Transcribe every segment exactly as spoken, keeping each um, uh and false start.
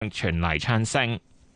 傳嚟槍聲。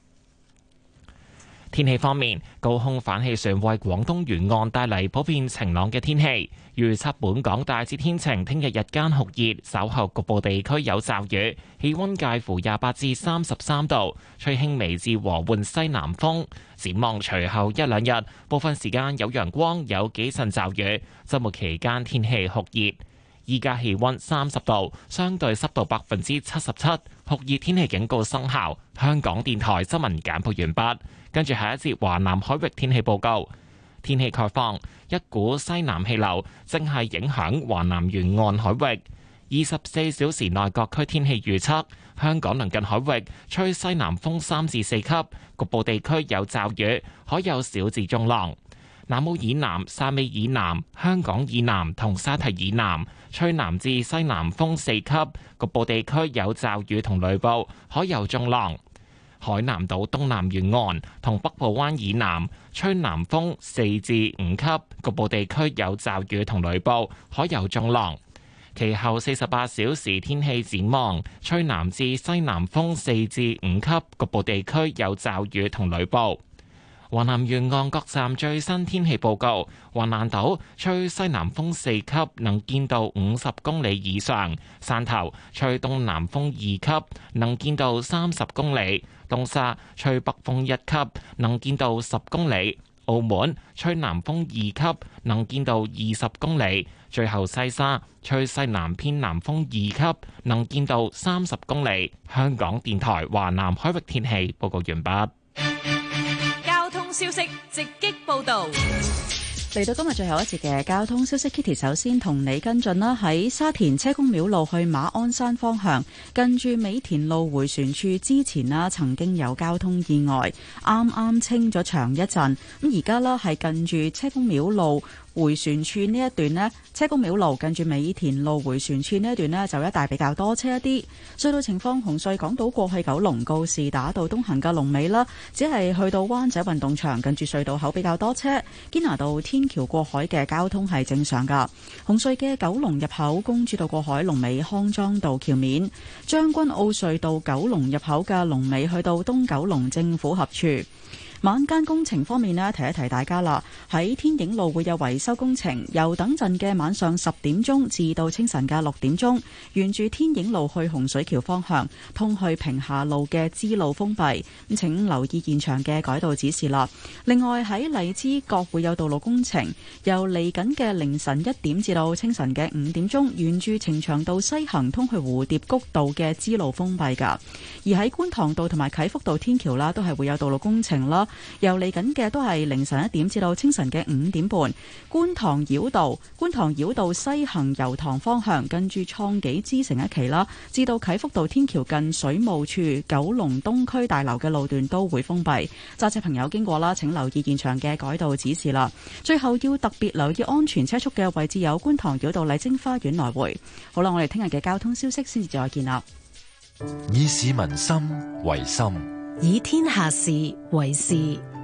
天氣方面，高空反氣旋為廣東沿岸帶嚟普遍晴朗嘅天氣。預測本港大致天晴，聽日日間酷熱，稍後局部地區有驟雨，氣溫介乎廿八至三十三度，吹輕微至和緩西南風。展望隨後一兩日，部分時間有陽光，有幾陣驟雨。週末期間天氣酷熱。依家氣溫三十度，相對濕度百分之七十七，酷熱天氣警告生效。香港電台新聞簡報完畢。跟住下一節華南海域天氣報告。天氣概況，一股西南氣流正係影響華南沿岸海域。二十四小時內各區天氣預測：香港鄰近海域吹西南風三至四級，局部地區有驟雨，海有小至中浪。南澳以南、汕尾以南、香港以南同沙堤以南吹南至西南風四級，局部地區有驟雨同雷暴，海有中浪。海南島東南沿岸同北部灣以南吹南風四至五級，局部地區有驟雨同雷暴，海有中浪。其後四十八小時天氣展望，吹南至西南風四至五級，局部地區有驟雨同雷暴。華南沿岸各站最新天氣報告：橫瀾島吹西南風四級，能見度五十公里以上；汕頭吹東南風二級，能見度三十公里；東沙吹北風一級，能見度十公里；澳門吹南風二級，能見度二十公里；最後西沙吹西南偏南風二級，能見度三十公里。香港電台華南海域天氣報告完畢。 消息直擊報道， 嚟到今日最後一節嘅交通消息 ，Kitty 首先同你跟進啦。喺沙田車公廟路去馬鞍山方向，近住美田路迴旋處之前啦，曾經有交通意外，啱啱清咗場一陣，咁而家啦係近住車公廟路迴旋處呢一段呢，車公廟路近住美田路迴旋處呢一段呢，就一帶比較多車一啲。隧道情況，紅隧港島過去九龍告士打道東行嘅龍尾啦，只係去到灣仔運動場近住隧道口比較多車。堅拿道天橋過海嘅交通係正常噶。紅隧嘅九龍入口公主道過海龍尾康莊道橋面，將軍澳隧道九龍入口嘅龍尾去到東九龍政府合署。晚間工程方面呢，提一提大家啦，喺天影路會有維修工程，由等陣嘅晚上十點鐘至到清晨嘅六點鐘，沿住天影路去洪水橋方向，通去屏廈路嘅支路封閉，咁請留意現場嘅改道指示啦。另外喺荔枝角會有道路工程，由嚟緊嘅凌晨一點至到清晨嘅五點鐘，沿住呈祥道西行通去蝴蝶谷道嘅支路封閉噶。而喺觀塘道同埋啟福道天橋啦，都係會有道路工程啦。由嚟緊嘅都係凌晨一點至到清晨嘅五點半，觀塘繞道、觀塘繞道西行油塘方向，跟住創紀之城一期啦，至到啟福道天橋近水務處九龍東區大樓嘅路段都會封閉。揸車朋友經過啦，請留意現場嘅改道指示啦。最後要特別留意安全車速嘅位置有觀塘繞道麗晶花園來回。好啦，我哋聽日嘅交通消息先至再見啦。 以市民心為心， 以天下事為事。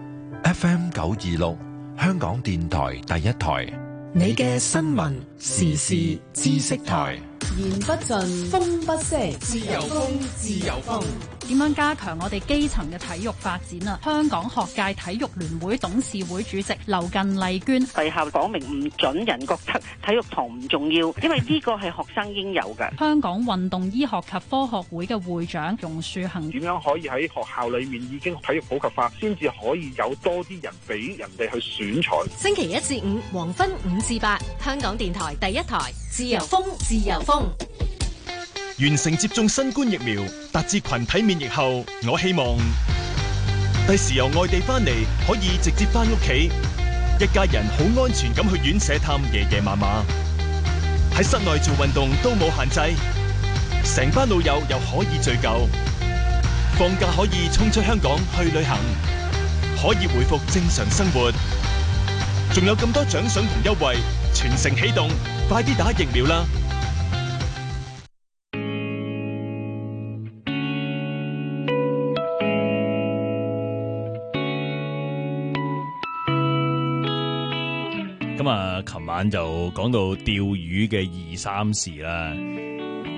F M 九二六，香港電台第一台， 你嘅新聞時事知識台。言不盡，風不息，自由風，自由風。 點樣加強我哋基層嘅體育發展啊？香港學界體育聯會董事會主席劉近麗娟： 學校講明唔准人覺得體育堂唔重要，因為呢個係學生應有嘅。 香港運動醫學及科學會嘅會長容樹恒： 點樣可以喺學校裏面已經體育普及化，先至可以有多啲人俾人哋去選材。 星期一至五黃昏五至八，香港電台第一台，自由風，自由風。 完成接種新冠疫苗，達至群體免疫後，我希望第時由外地翻嚟可以直接翻屋企，一家人好安全咁去院舍探爺爺嫲嫲，喺室內做運動都冇限制，成班老友又可以聚舊，放假可以衝出香港去旅行，可以回復正常生活，仲有咁多獎賞同優惠，全城起動，快啲打疫苗啦！咁啊，琴晚就講到釣魚嘅二三事啦。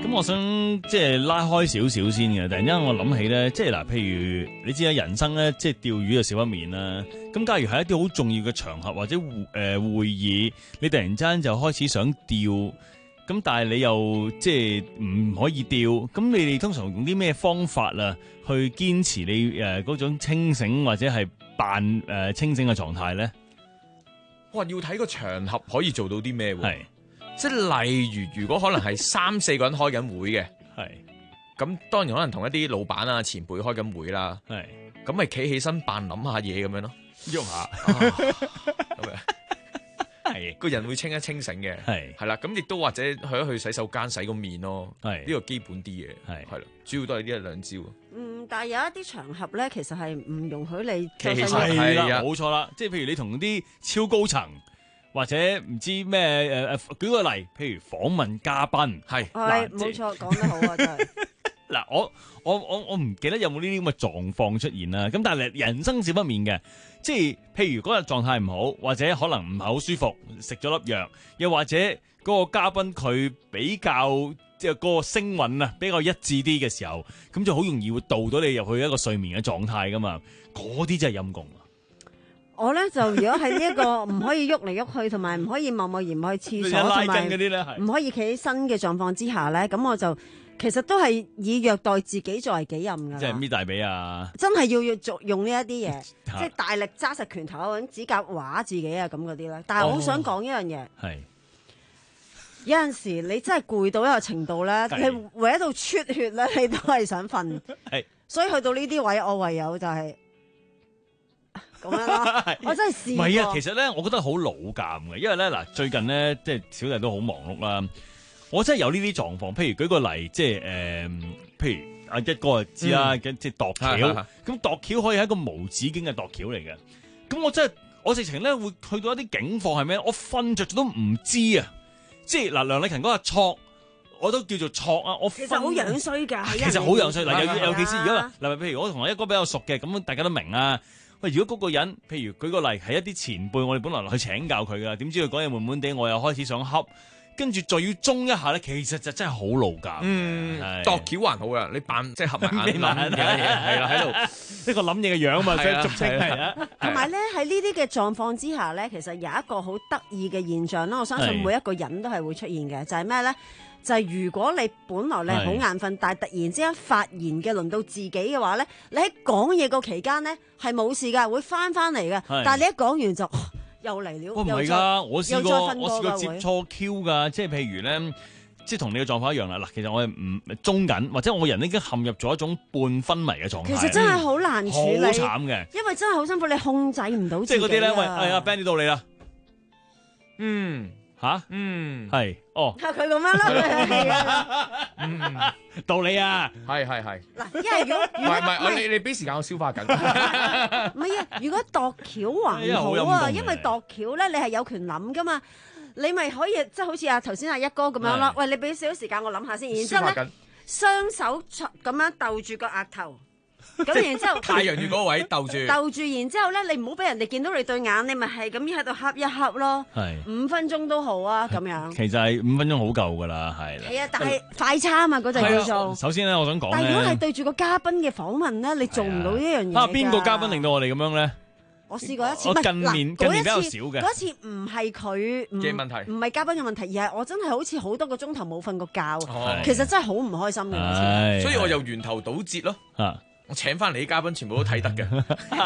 咁我想即係拉開少少先嘅，突然間我諗起咧，即係嗱，譬如你知啦，人生咧即係釣魚就少不免啦。咁假如係一啲好重要嘅場合或者誒、呃、會議，你突然之間就開始想釣，咁但係你又即係唔可以釣，咁你哋通常用啲咩方法啊，去堅持你誒嗰、呃、種清醒或者係扮誒、呃、清醒嘅狀態咧？ 哇！要睇個場合可以做到啲咩喎？ 係。 即係例如，如果可能係三四個人開緊會嘅， 係咁當然可能同一啲老闆啊、前輩開緊會啦， 係咁咪企起身扮諗下嘢咁樣咯， 喐下， 咁樣係個人會清一清醒嘅， 係係啦，咁亦都或者去一去洗手間洗個面咯， 係呢個基本啲嘢，係係啦，主要都係呢一兩招。 嗯，但係有一啲場合咧，其實係唔容許你企起身， 係啦，冇錯啦，即係譬如你同啲超高層。或者唔知咩誒誒，舉個例，譬如訪問嘉賓，係係冇錯，講得好啊，真係。 嗱，我我我我唔記得有冇呢啲咁嘅狀況出現啦。咁但係人生少不免嘅，即係譬如嗰日狀態唔好，或者可能唔係好舒服，食咗粒藥，又或者嗰個嘉賓佢比較即係嗰個聲韻啊比較一致啲嘅時候，咁就好容易會導到你入去一個睡眠嘅狀態噶嘛。嗰啲真係陰功。 我咧就如果係呢一個唔可以喐嚟喐去，同埋唔可以貿貿然去廁所，同埋唔可以企起身嘅狀況之下咧，咁我就其實都係以虐待自己作為己任噶。 即係搣大髀啊！ 真係要要做用呢一啲嘢，即係大力揸實拳頭，揾指甲劃自己啊咁嗰啲咧。但係我好想講一樣嘢，係、哦、有陣時你真係攰到一個程度咧，你為喺度出血咧，你都係想瞓。係，所以去到呢啲位，我唯有就係、是。咁樣咯，我真係試過。唔係啊， 其實咧，我覺得好老尷嘅，因為咧嗱，最近咧即係小弟都好忙碌啦，我真係有呢啲狀況。譬如舉個例，即係誒、呃，譬如阿一哥就知啦，即係度橋，咁度橋可以係一個無止境嘅度橋嚟嘅。咁我真係我直情咧會去到一啲境況係咩？我瞓着咗都唔知啊！即係嗱，梁麗勤嗰日錯，我都叫做錯啊！我其實好樣衰㗎， 其實好樣衰嗱，尤尤其是而家嗱，譬如我同阿一哥比較熟嘅，咁大家都明啊。喂，如果嗰個人，譬如舉個例，係一啲前輩，我哋本來去請教佢噶，點知佢講嘢悶悶地，我又開始想恰，跟住再要中一下咧，其實就真係好老尷。嗯， 度橋還好啊，你扮即係合埋眼諗嘅嘢，係啦喺度呢個諗嘢嘅樣嘛，所以俗稱係啊。 同埋咧喺呢啲嘅狀況之下咧，其實有一個好得意嘅現象啦，我相信每一個人都係會出現嘅，就係咩咧？就係如果你本來你係好眼瞓，但係突然之間發言嘅輪到自己嘅話咧，你喺講嘢個期間咧係冇事㗎，會翻翻嚟嘅。但係你一講完就、哦、又嚟了。 唔係㗎，我試過我試過接會錯 Q 㗎，即係譬如咧，即係同你嘅狀況一樣啦。嗱，其實我係唔中緊，或者我人已經陷入咗一種半昏迷嘅狀態。 其實真係好難處理，好慘嘅， 因為真係好辛苦，你控制唔到自己。 即係嗰啲咧，喂，係啊 Benny 到你啦， 嗯。 吓， 嗯， 係，哦， 係佢咁樣啦， 嗯， 道理啊， 係係係。 嗱，因為如果唔係唔係，你你俾時間我消化緊。 唔係啊，如果度橋還好啊，因為度橋咧，你係有權諗噶嘛，你咪可以即係好似啊頭先阿一哥咁樣咯。喂，你俾少少時間我諗下先，然之後咧，雙手咁樣鬥住個額頭。咁然之後， 太陽穴嗰位鬥住， 鬥住，然之後咧，你唔好俾人哋見到你對眼，你咪係咁樣喺度恰一恰咯。係五分鐘都好啊，咁樣。 其實係五分鐘好夠噶啦，係。 係啊，但係快餐啊嘛，嗰陣叫做。 首先咧，我想講咧。 但係如果係對住個嘉賓嘅訪問咧，你做唔到呢樣嘢。 啊，邊個嘉賓令到我哋咁樣咧？ 我試過一次， 我近年近年比較少嘅。 嗰次唔係佢嘅問題， 唔係嘉賓嘅問題，而係我真係好似好多個鐘頭冇瞓過覺，其實真係好唔開心嘅。 所以我由源頭堵截咯。啊。我請翻嚟啲嘉賓全部都睇得嘅，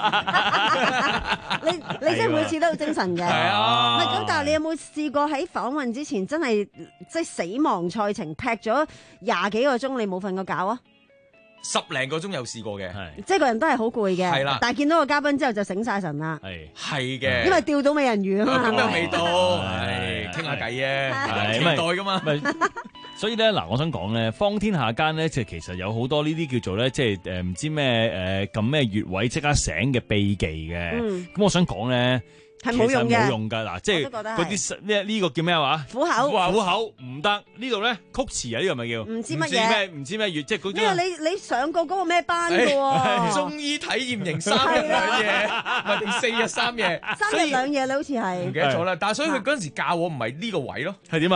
你你真係每次都好精神嘅。係啊，咁但係你有冇試過喺訪問之前真係即係死亡賽程踢咗廿幾個鐘你冇瞓過覺啊？ 十零個鐘有試過嘅， 即係個人都係好攰嘅。係啦，但係見到個嘉賓之後就醒晒神啦。 係係嘅， 因為釣到美人魚啊嘛。 咁又未到，係傾下偈啫，期待噶嘛。 所以咧，嗱，我想講咧，方天下間咧，即係其實有好多呢啲叫做咧，即係誒唔知咩誒撳咩穴位即刻醒嘅秘技嘅。咁、嗯、我想講咧， 係冇用嘅， 冇用㗎。嗱，即係嗰啲咩呢個叫咩話？ 虎口， 虎口唔得。呢度咧曲池啊，呢個咪叫唔知乜嘢咩？ 唔知咩穴？即係嗰啲。 因為你你上過嗰個咩班㗎喎？ 中醫體驗營三日兩夜，唔係定四日三夜？ 三日兩夜你好似係唔記得咗啦。但係所以佢嗰陣時教我唔係呢個位咯。 係點啊？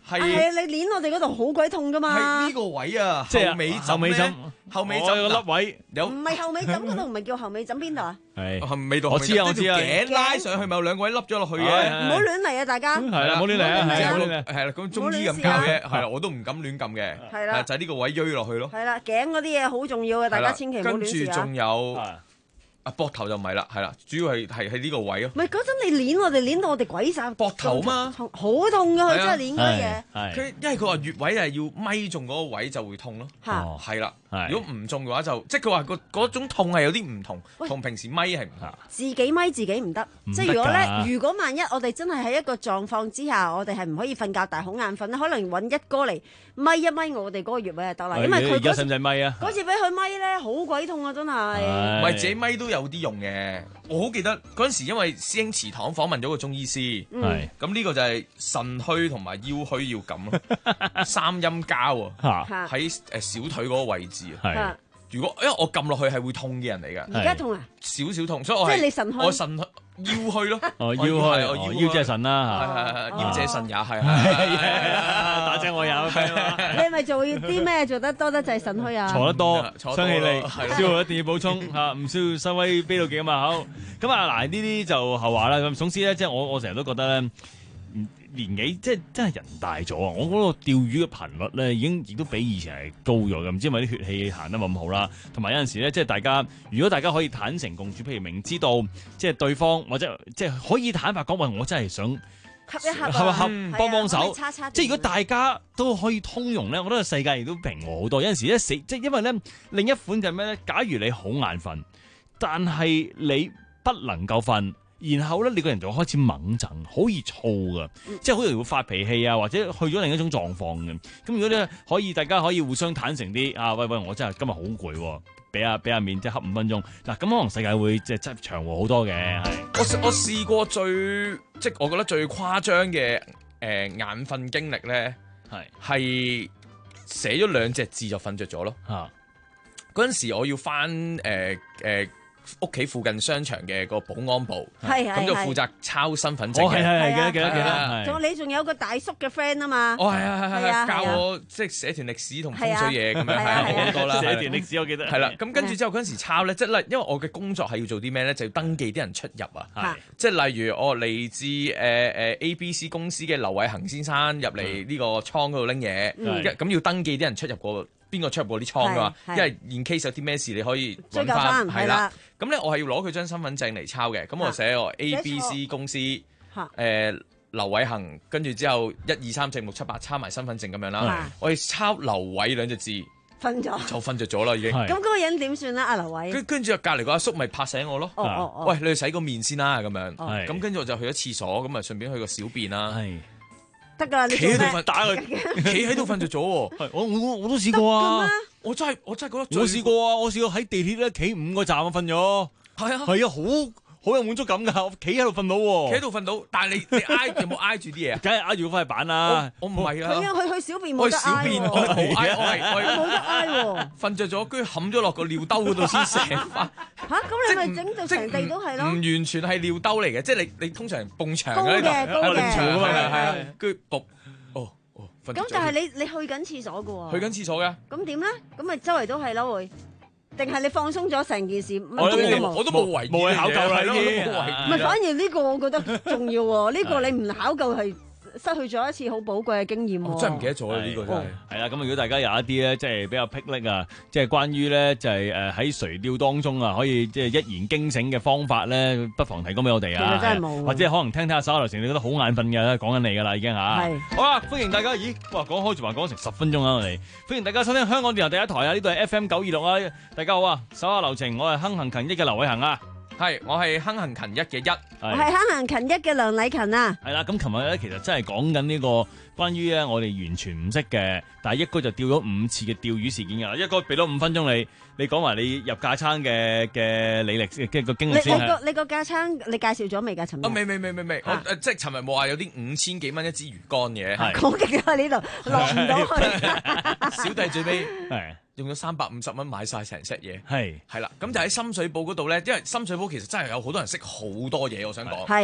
係係你捏我哋嗰度好鬼痛噶嘛？ 係呢個位啊， 即係後尾後尾枕， 後尾枕有個粒位， 有唔係後尾枕嗰度，唔係叫後尾枕邊度啊？ 係後尾度， 我知啊，我知啊， 頸拉上去咪有兩個位凹咗落去嘅， 唔好亂嚟啊！大家係啦，唔好亂嚟啊，係啊， 係啦，咁中醫咁教嘅，係啦，我都唔敢亂撳嘅， 係啦， 就係呢個位推落去咯。 係啦，頸嗰啲嘢好重要嘅，大家千祈唔好亂試啊。 跟住仲有。啊，膊頭就唔係啦，係啦，主要係係喺呢個位咯。 唔係嗰陣你捏我哋捏到我哋鬼晒膊頭嘛， 好痛㗎佢真係捏嗰啲嘢。 佢因為佢話穴位係要咪中嗰個位就會痛咯。嚇，係啦。如果唔中嘅話就，即係佢話個嗰種痛係有啲唔同，同平時咪係唔同。 自己咪自己唔得，即係如果咧，如果萬一我哋真係喺一個狀況之下，我哋係唔可以瞓覺，但係好眼瞓咧，可能揾一哥嚟咪一咪我哋嗰個穴位就得啦。因為佢而家使唔使咪啊？ 嗰次俾佢咪咧，好鬼痛啊！真係。 唔係自己咪都有啲用嘅。我好記得嗰陣時，因為師兄祠堂訪問咗個中醫師，係咁呢個就係腎虛同埋腰虛要咁咯，三陰交啊，喺誒小腿嗰個位置啊。係，如果因為我撳落去係會痛嘅人嚟㗎。 而家痛啊？ 少少痛，所以我係即係你腎虛， 我腎虛腰虛咯。 哦，腰虛，哦，腰即係腎啦， 係係係，腰者腎也係。 打正我有。 你係咪做啲咩做得多得滯腎虛啊？ 坐得多，傷氣力，消耗一定要補充嚇，唔需要收威卑到幾咁啊好。咁啊嗱，呢啲就後話啦。咁總之咧，即係我我成日都覺得咧。年紀即係真係人大咗啊！我嗰個釣魚嘅頻率咧，已經亦都比以前係高咗嘅，唔知係咪啲血氣行得冇咁好啦。同埋有陣時咧，即係大家如果大家可以坦誠共處，譬如明知道即係對方或者即係可以坦白講話，我真係想恰一恰， 恰一恰幫幫手。 叉叉即係如果大家都可以通融咧，我覺得世界亦都平和好多。有陣時咧死，即係因為咧另一款就係咩咧？假如你好眼瞓，但係你不能夠瞓。然後咧，你個人就開始猛震，好易燥噶，嗯、即係好容易會發脾氣啊，或者去咗另一種狀況嘅。咁如果咧可以，大家可以互相坦誠啲啊，喂喂，我真係今日好攰，俾下俾下面，即係恰五分鐘。嗱、啊，咁可能世界會即係真長和好多嘅。係我我試過最即係我覺得最誇張嘅誒眼瞓經歷咧，係係寫咗兩隻字就瞓着咗咯。嚇！嗰陣時我要翻誒誒。呃呃屋企附近商場嘅個保安部，咁就負責抄身份證嘅。 係係係，記得記得記得。 仲你仲有個大叔嘅 friend 啊嘛。 哦係係係係，教我即係寫段歷史同風水嘢咁樣，係啊好多啦。 寫段歷史我記得。係啦，咁跟住之後嗰陣時抄咧，即係咧，因為我嘅工作係要做啲咩咧，就要登記啲人出入啊。即係例如我嚟自誒誒 A B C 公司嘅劉偉恒先生入嚟呢個倉嗰度拎嘢，咁要登記啲人出入過。邊個出入過啲倉㗎嘛？因為 in case 有啲咩事，你可以揾翻係啦。咁咧，我係要攞佢張身份證嚟抄嘅。咁我寫我 A B C 公司誒劉偉恒，跟住之後一二三四五六七八抄埋身份證咁樣啦。我哋抄劉偉兩隻字， 瞓咗就瞓着咗啦已經。咁嗰個人點算咧？阿劉偉跟跟住隔離個阿叔咪拍醒我咯。喂，你去洗個面先啦咁樣。咁跟住我就去咗廁所，咁啊順便去個小便啦。 得噶，你企喺度瞓，打佢，企喺度瞓着咗喎。 係，我我我都試過啊。 我真係我真係覺得我試過啊，我試過喺地鐵咧企五個站啊瞓咗。係啊，係啊，好好有滿足感㗎。我企喺度瞓到喎， 企喺度瞓到。但係你你挨有冇挨住啲嘢啊？ 梗係挨住嗰塊板啦。 我唔係啊。 佢啊，去去小便冇得挨。 我小便我冇挨，我係我冇得挨喎。 瞓着咗，跟住冚咗落個尿兜嗰度先醒翻。 嚇！咁你咪整到成地都係咯？ 唔完全係尿兜嚟嘅，即係你你通常埲牆嘅呢度，高嘅， 係係係，跟住仆。 咁但係你你去緊廁所㗎喎， 去緊廁所嘅， 咁點咧？咁咪周圍都係咯會，定係你放鬆咗成件事？ 我都冇，我都冇為冇去考究啦， 唔係，反而呢個我覺得重要喎。呢個你唔考究係失去咗一次好寶貴嘅經驗喎。 真係唔記得咗啦，呢個真係。 係啦，咁如果大家有一啲咧，即係比較霹靂啊，即係關於咧就係誒喺垂釣當中啊，可以即係一言驚醒嘅方法咧，不妨提供俾我哋啊。 其實真係冇， 或者可能聽聽下稍後成你覺得好眼瞓嘅，講緊你㗎啦已經嚇。係。好啦，歡迎大家。咦，哇，講開住話講成十分鐘啊，我哋歡迎大家收聽香港電台第一台啊，呢度係 F M 九二六啊。大家好啊，手下留情，我係亨行勤益嘅劉偉恒啊。 係，我係亨行勤一嘅一， 我係亨行勤一嘅梁禮勤啊。 係啦，咁琴日咧其實真係講緊呢個關於咧我哋完全唔識嘅，但係一哥就釣咗五次嘅釣魚事件㗎啦。一哥俾咗五分鐘你，你講埋你入架撐嘅嘅履歷嘅個經歷先。 你個你個架撐你介紹咗未㗎？尋日？ 啊未未未未未，我誒即係尋日冇話有啲五千幾蚊一支魚竿嘅。 係。講極喺呢度落唔到去。 小弟最尾係。 用咗三百五十蚊買晒成 set 嘢， 係係啦，咁就喺深水埗嗰度咧，因為深水埗其實真係有好多人識好多嘢，我想講， 係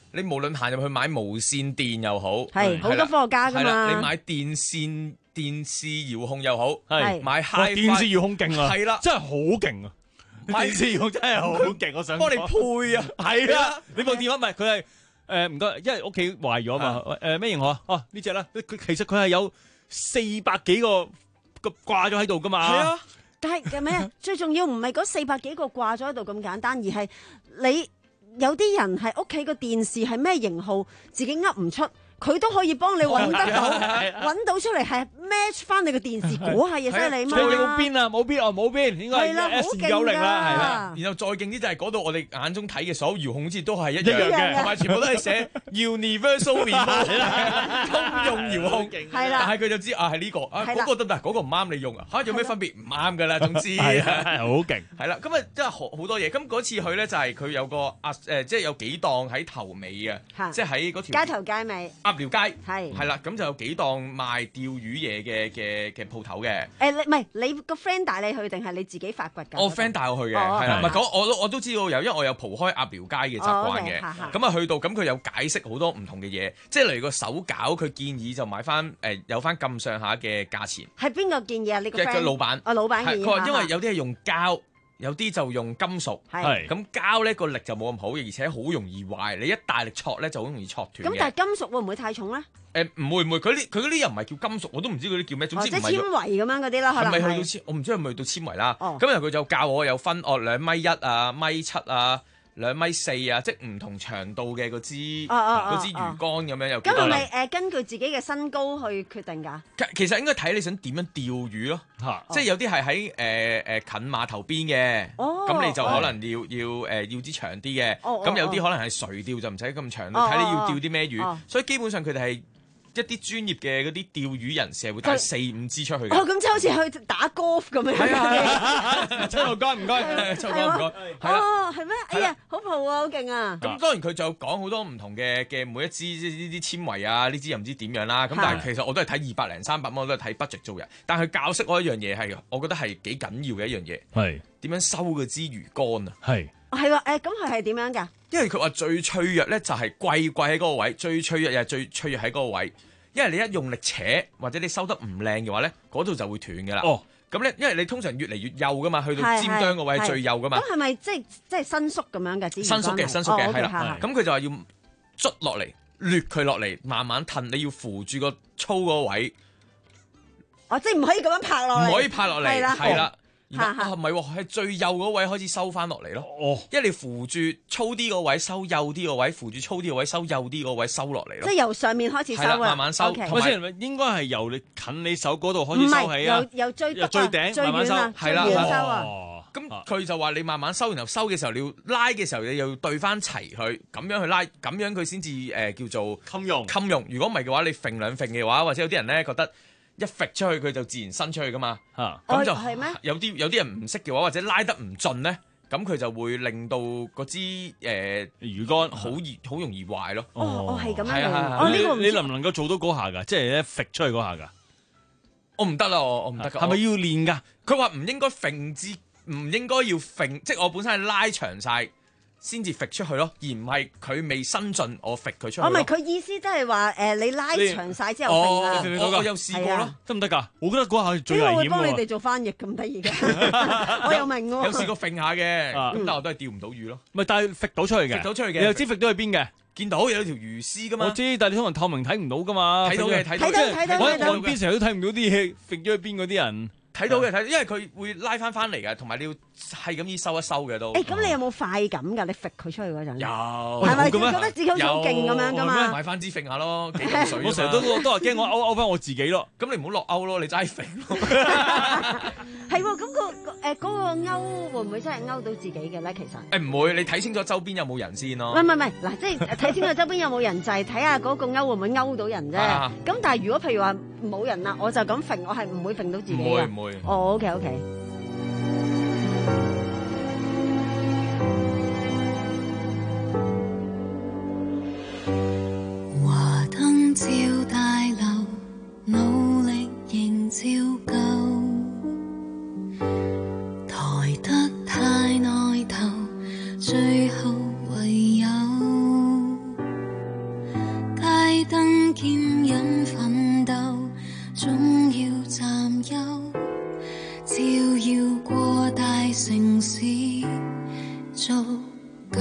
你無論行入去買無線電又好， 係好多科學家㗎嘛。 你買電線電視遙控又好， 係買 HiFi 電視遙控勁啊， 係啦， 真係好勁啊！電視遙控真係好勁，我想幫你配啊， 係啊，你部電話唔係佢係誒唔該，因為屋企壞咗嘛，誒咩型號啊？哦呢隻啦，佢其實佢係有四百幾個個掛咗喺度㗎嘛。 係啊， 但係係咪啊？最重要唔係嗰四百幾個掛咗喺度咁簡單，而係你有啲人係屋企個電視係咩型號，自己噏唔出。佢都可以幫你揾得到，揾到出嚟係 match 翻你個電視，嗰下嘢犀利嘛！ 你冇邊啊？冇邊哦，冇邊，應該係 S 九零啦，係啦。 然後再勁啲就係嗰度，我哋眼中睇嘅所有遙控好似都係一樣嘅，同埋全部都係寫 Universal Remote 通用遙控， 係啦。 但係佢就知啊係呢個啊嗰個得唔得？嗰個唔啱你用啊嚇，有咩分別？唔啱㗎啦，總之係好勁。 係啦，咁啊真係好好多嘢。咁嗰次去咧就係佢有個啊誒，即係有幾檔喺頭尾嘅，即係喺嗰條街頭街尾。 鴨寮街係係啦，咁就有幾檔賣釣魚嘢嘅嘅嘅鋪頭嘅。 誒，你唔係你個 friend 帶你去定係你自己發掘㗎？ 我 friend 帶我去嘅，係啦，唔係講我都我都知道有，因為我有蒲開鴨寮街嘅習慣嘅。咁啊去到咁佢有解釋好多唔同嘅嘢，即係例如個手餃，佢建議就買翻誒有翻咁上下嘅價錢。 係邊個建議啊？你個 friend 老闆。 哦，老闆建議。 佢話因為有啲係用膠。有啲就用金屬， 係咁膠咧個力就冇咁好，而且好容易壞。你一大力挫咧就好容易挫斷嘅。 咁但係金屬會唔會太重咧？ 誒唔會唔會，佢啲佢嗰啲又唔係叫金屬，我都唔知嗰啲叫咩。總之唔係。 即係纖維咁樣嗰啲啦，可能係。 係咪去到纖？我唔知係咪去到纖維啦。咁然後佢就教我有分哦兩米一啊、米七啊、兩米四啊，即係唔同長度嘅嗰支嗰支魚竿咁樣有幾多。 咁係咪誒根據自己嘅身高去決定㗎？ 其實應該睇你想點樣釣魚咯，即係有啲係喺誒誒近碼頭邊嘅，咁你就可能要要誒要支長啲嘅，咁有啲可能係垂釣就唔使咁長，睇你要釣啲咩魚，所以基本上佢哋係一啲專業嘅嗰啲釣魚人士係會帶四五支出去嘅。 哦，咁即係好似去打 golf 咁樣。 係啊，秋哥唔該唔該，秋哥唔該。 哦，係咩？哎呀，好蒲啊，好勁啊！ 咁當然佢就講好多唔同嘅嘅每一支呢啲纖維啊，呢支又唔知點樣啦。咁但係其實我都係睇二百零三百蚊，我都係睇 budget 做人。但係佢教識我一樣嘢係，我覺得係幾緊要嘅一樣嘢。係點樣收嗰支魚竿啊？係係喎，誒咁佢係點樣㗎？ 因為佢話最脆弱咧就係貴貴喺嗰個位，最脆弱又係最脆弱喺嗰個位。因為你一用力扯或者你收得唔靚嘅話咧，嗰度就會斷㗎啦。哦，咁咧，因為你通常越嚟越幼㗎嘛，去到尖端個位係最幼㗎嘛。 咁係咪即係即係伸縮咁樣嘅？ 伸縮嘅，伸縮嘅，係啦。咁佢就話要捽落嚟，掠佢落嚟，慢慢褪。你要扶住個粗嗰個位。 哦，即係唔可以咁樣拍落嚟。 唔可以拍落嚟，係啦。 啊， 唔係喎，係最幼嗰位開始收翻落嚟咯。哦，因為你扶住粗啲個位收幼啲個位，扶住粗啲個位收幼啲個位收落嚟咯。 即係由上面開始收啊， 慢慢收。 同埋應該係由你近你手嗰度開始收起啊。 由由最由最頂慢慢收， 係啦， 收啊。 咁佢就話你慢慢收，然後收嘅時候你要拉嘅時候，你又要對翻齊佢，咁樣去拉，咁樣佢先至誒叫做襟用。 襟用。如果唔係嘅話，你揈兩揈嘅話，或者有啲人咧覺得。一揈出去佢就自然伸出去噶嘛，咁就有啲有啲人唔識嘅話，或者拉得唔盡咧，咁佢就會令到嗰支誒魚竿好易好容易壞咯。 哦哦，係咁樣。 係啊係啊， 你你能唔能夠做到嗰下㗎？即係咧揈出去嗰下㗎？ 我唔得啦，我我唔得㗎。 係咪要練㗎？ 佢話唔應該揈支，唔應該要揈，即係我本身係拉長晒。先至揈出去咯，而唔係佢未伸盡，我揈佢出去。 我唔係佢意思，即係話誒，你拉長晒之後揈啊！ 我我有試過咯， 得唔得㗎？我覺得嗰下係最危險喎。 我會幫你哋做翻譯咁得意嘅，我又明喎。 有試過揈下嘅，咁但係我都係釣唔到魚咯。 唔係，但係揈到出去嘅， 揈到出去嘅。 你又知揈到去邊嘅？ 見到有條魚絲㗎嘛？ 我知，但係你通常透明睇唔到㗎嘛。 睇到嘅，睇到嘅。睇到睇到。 我喺岸邊成日都睇唔到啲嘢揈咗去邊嗰啲人。 睇到嘅，睇到，因為佢會拉翻翻嚟嘅，同埋你要係咁意收一收嘅都。 誒，咁你有冇快感㗎？你揈佢出去嗰陣。 有。 係咪覺得自己好勁咁樣㗎嘛？ 買翻支揈下咯，幾嚿水。 我成日都都話驚我勾勾翻我自己咯。 咁你唔好落勾咯，你齋揈咯。 係喎，咁個誒嗰個勾會唔會真係勾到自己嘅咧？其實。 誒唔會，你睇清楚周邊有冇人先咯。 唔係唔係，嗱，即係睇清楚周邊有冇人，就係睇下嗰個勾會唔會勾到人啫。咁但係如果譬如話冇人啦，我就咁揈，我係唔會揈到自己嘅。 唔會唔會。 哦，OK OK。 華燈照大樓，努力營照舊，抬得太內頭，最後唯有已足夠。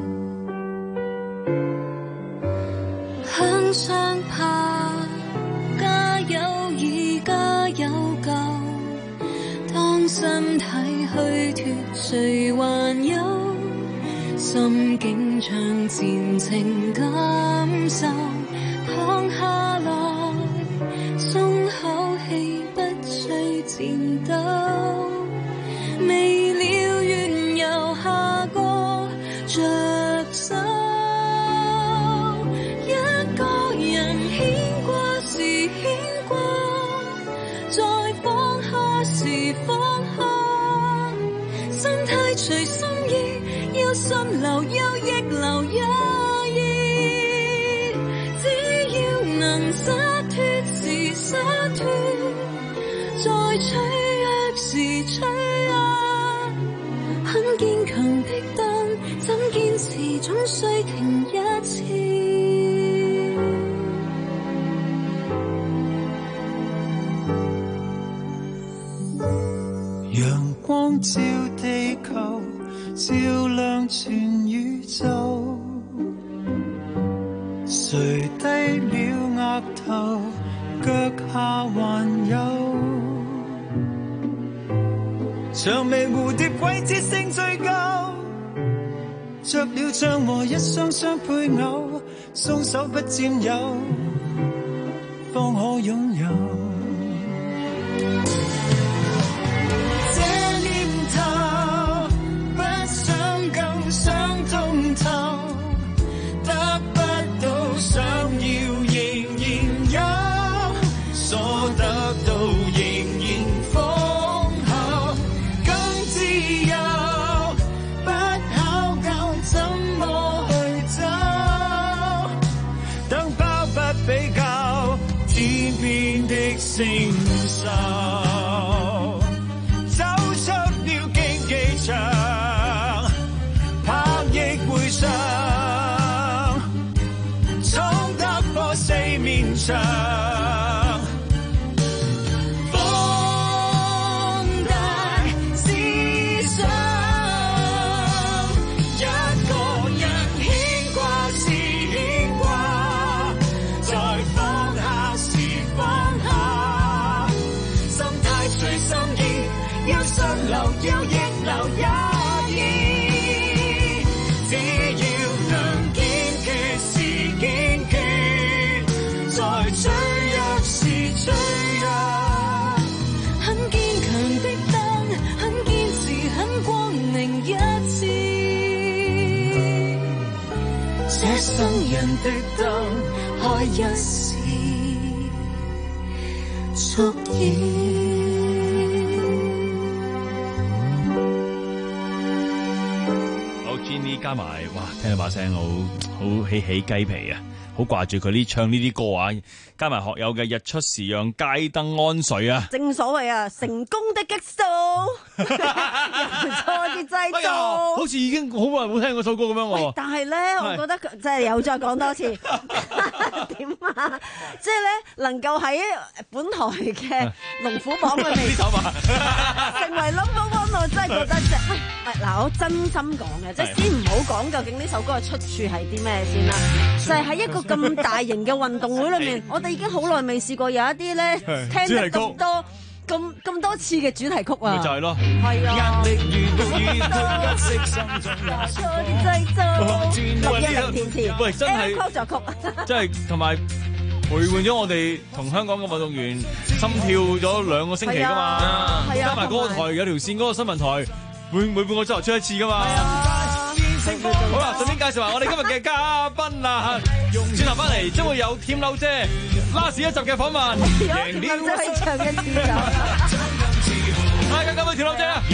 向上爬，加油而家有救。當身體虛脫，誰還有心境唱前程感受？躺下來，鬆口氣，不需戰鬥。未了緣由下個着手，一個人牽掛時牽掛，再放下時放下，身體隨心意，要順流又逆流也易，只要能灑脫時灑脫，再脆弱時脆弱，很堅強的燈，怎堅持總需停一次。 陽光照地球，照亮全宇宙。誰低了額頭，腳下還有薔薇蝴蝶季節性最高，着了帳和一雙雙配偶，鬆手不佔有，方可擁有。這念頭不想更想通透，得不到想要仍然有，所得到仍然豐厚，更自由，不考究怎麼去走，等包不比較，天邊的承受，走出了競技場，拍翼回上，衝突破四面牆，放大思想，一個人牽掛是牽掛，再放下時放下，心態隨心意，要順流要逆流也易，只要能堅決是堅決，再脆弱是脆弱，很堅強的燈，很堅持，很光明一致，這生人的燈開一時足矣。 好 Jenny 加埋，哇！聽到把聲好好起起雞皮啊！好掛住佢呢唱呢啲歌啊！加埋學友嘅日出時讓街燈安睡啊！ 正所謂啊，成功的激素，由錯節製造。 好似已經好耐冇聽嗰首歌咁樣喎。 但係咧，我覺得即係又再講多次點啊！即係咧，能夠喺本台嘅龍虎榜裏面成為 number one， 我真係覺得即係喂嗱，我真心講嘅，即係先唔好講究竟呢首歌嘅出處係啲咩先啦，就係喺一個咁大型嘅運動會裏面，我哋已經好耐未試過有一啲咧聽得咁多咁咁多次嘅主題曲啊！ 咪就係咯， 係啊！六一零填詞， 喂，真係作曲， 真係同埋陪伴咗我哋同香港嘅運動員心跳咗兩個星期噶嘛，加埋嗰個台有條線嗰個新聞台，每每半個鐘頭出一次噶嘛。好啦，順便介紹下我哋今日嘅嘉賓啦，轉頭翻嚟將會有甜柳姐 last 一集嘅訪問，贏甜柳姐可以唱一次就， 大家今日甜柳姐啊！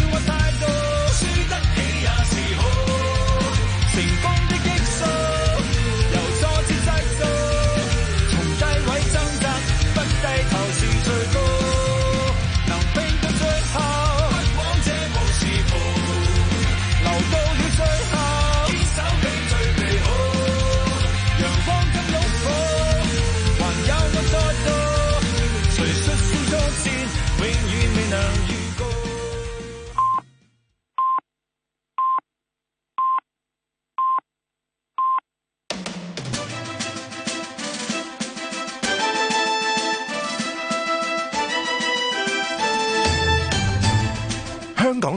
成功的激素，由挫折製造，從低位掙扎，不低頭是最高，能拼到最後，不枉這無時途，留到了最後，堅守比最美好，陽光跟擁抱，還有我在度，誰率先作戰，永遠未能預告。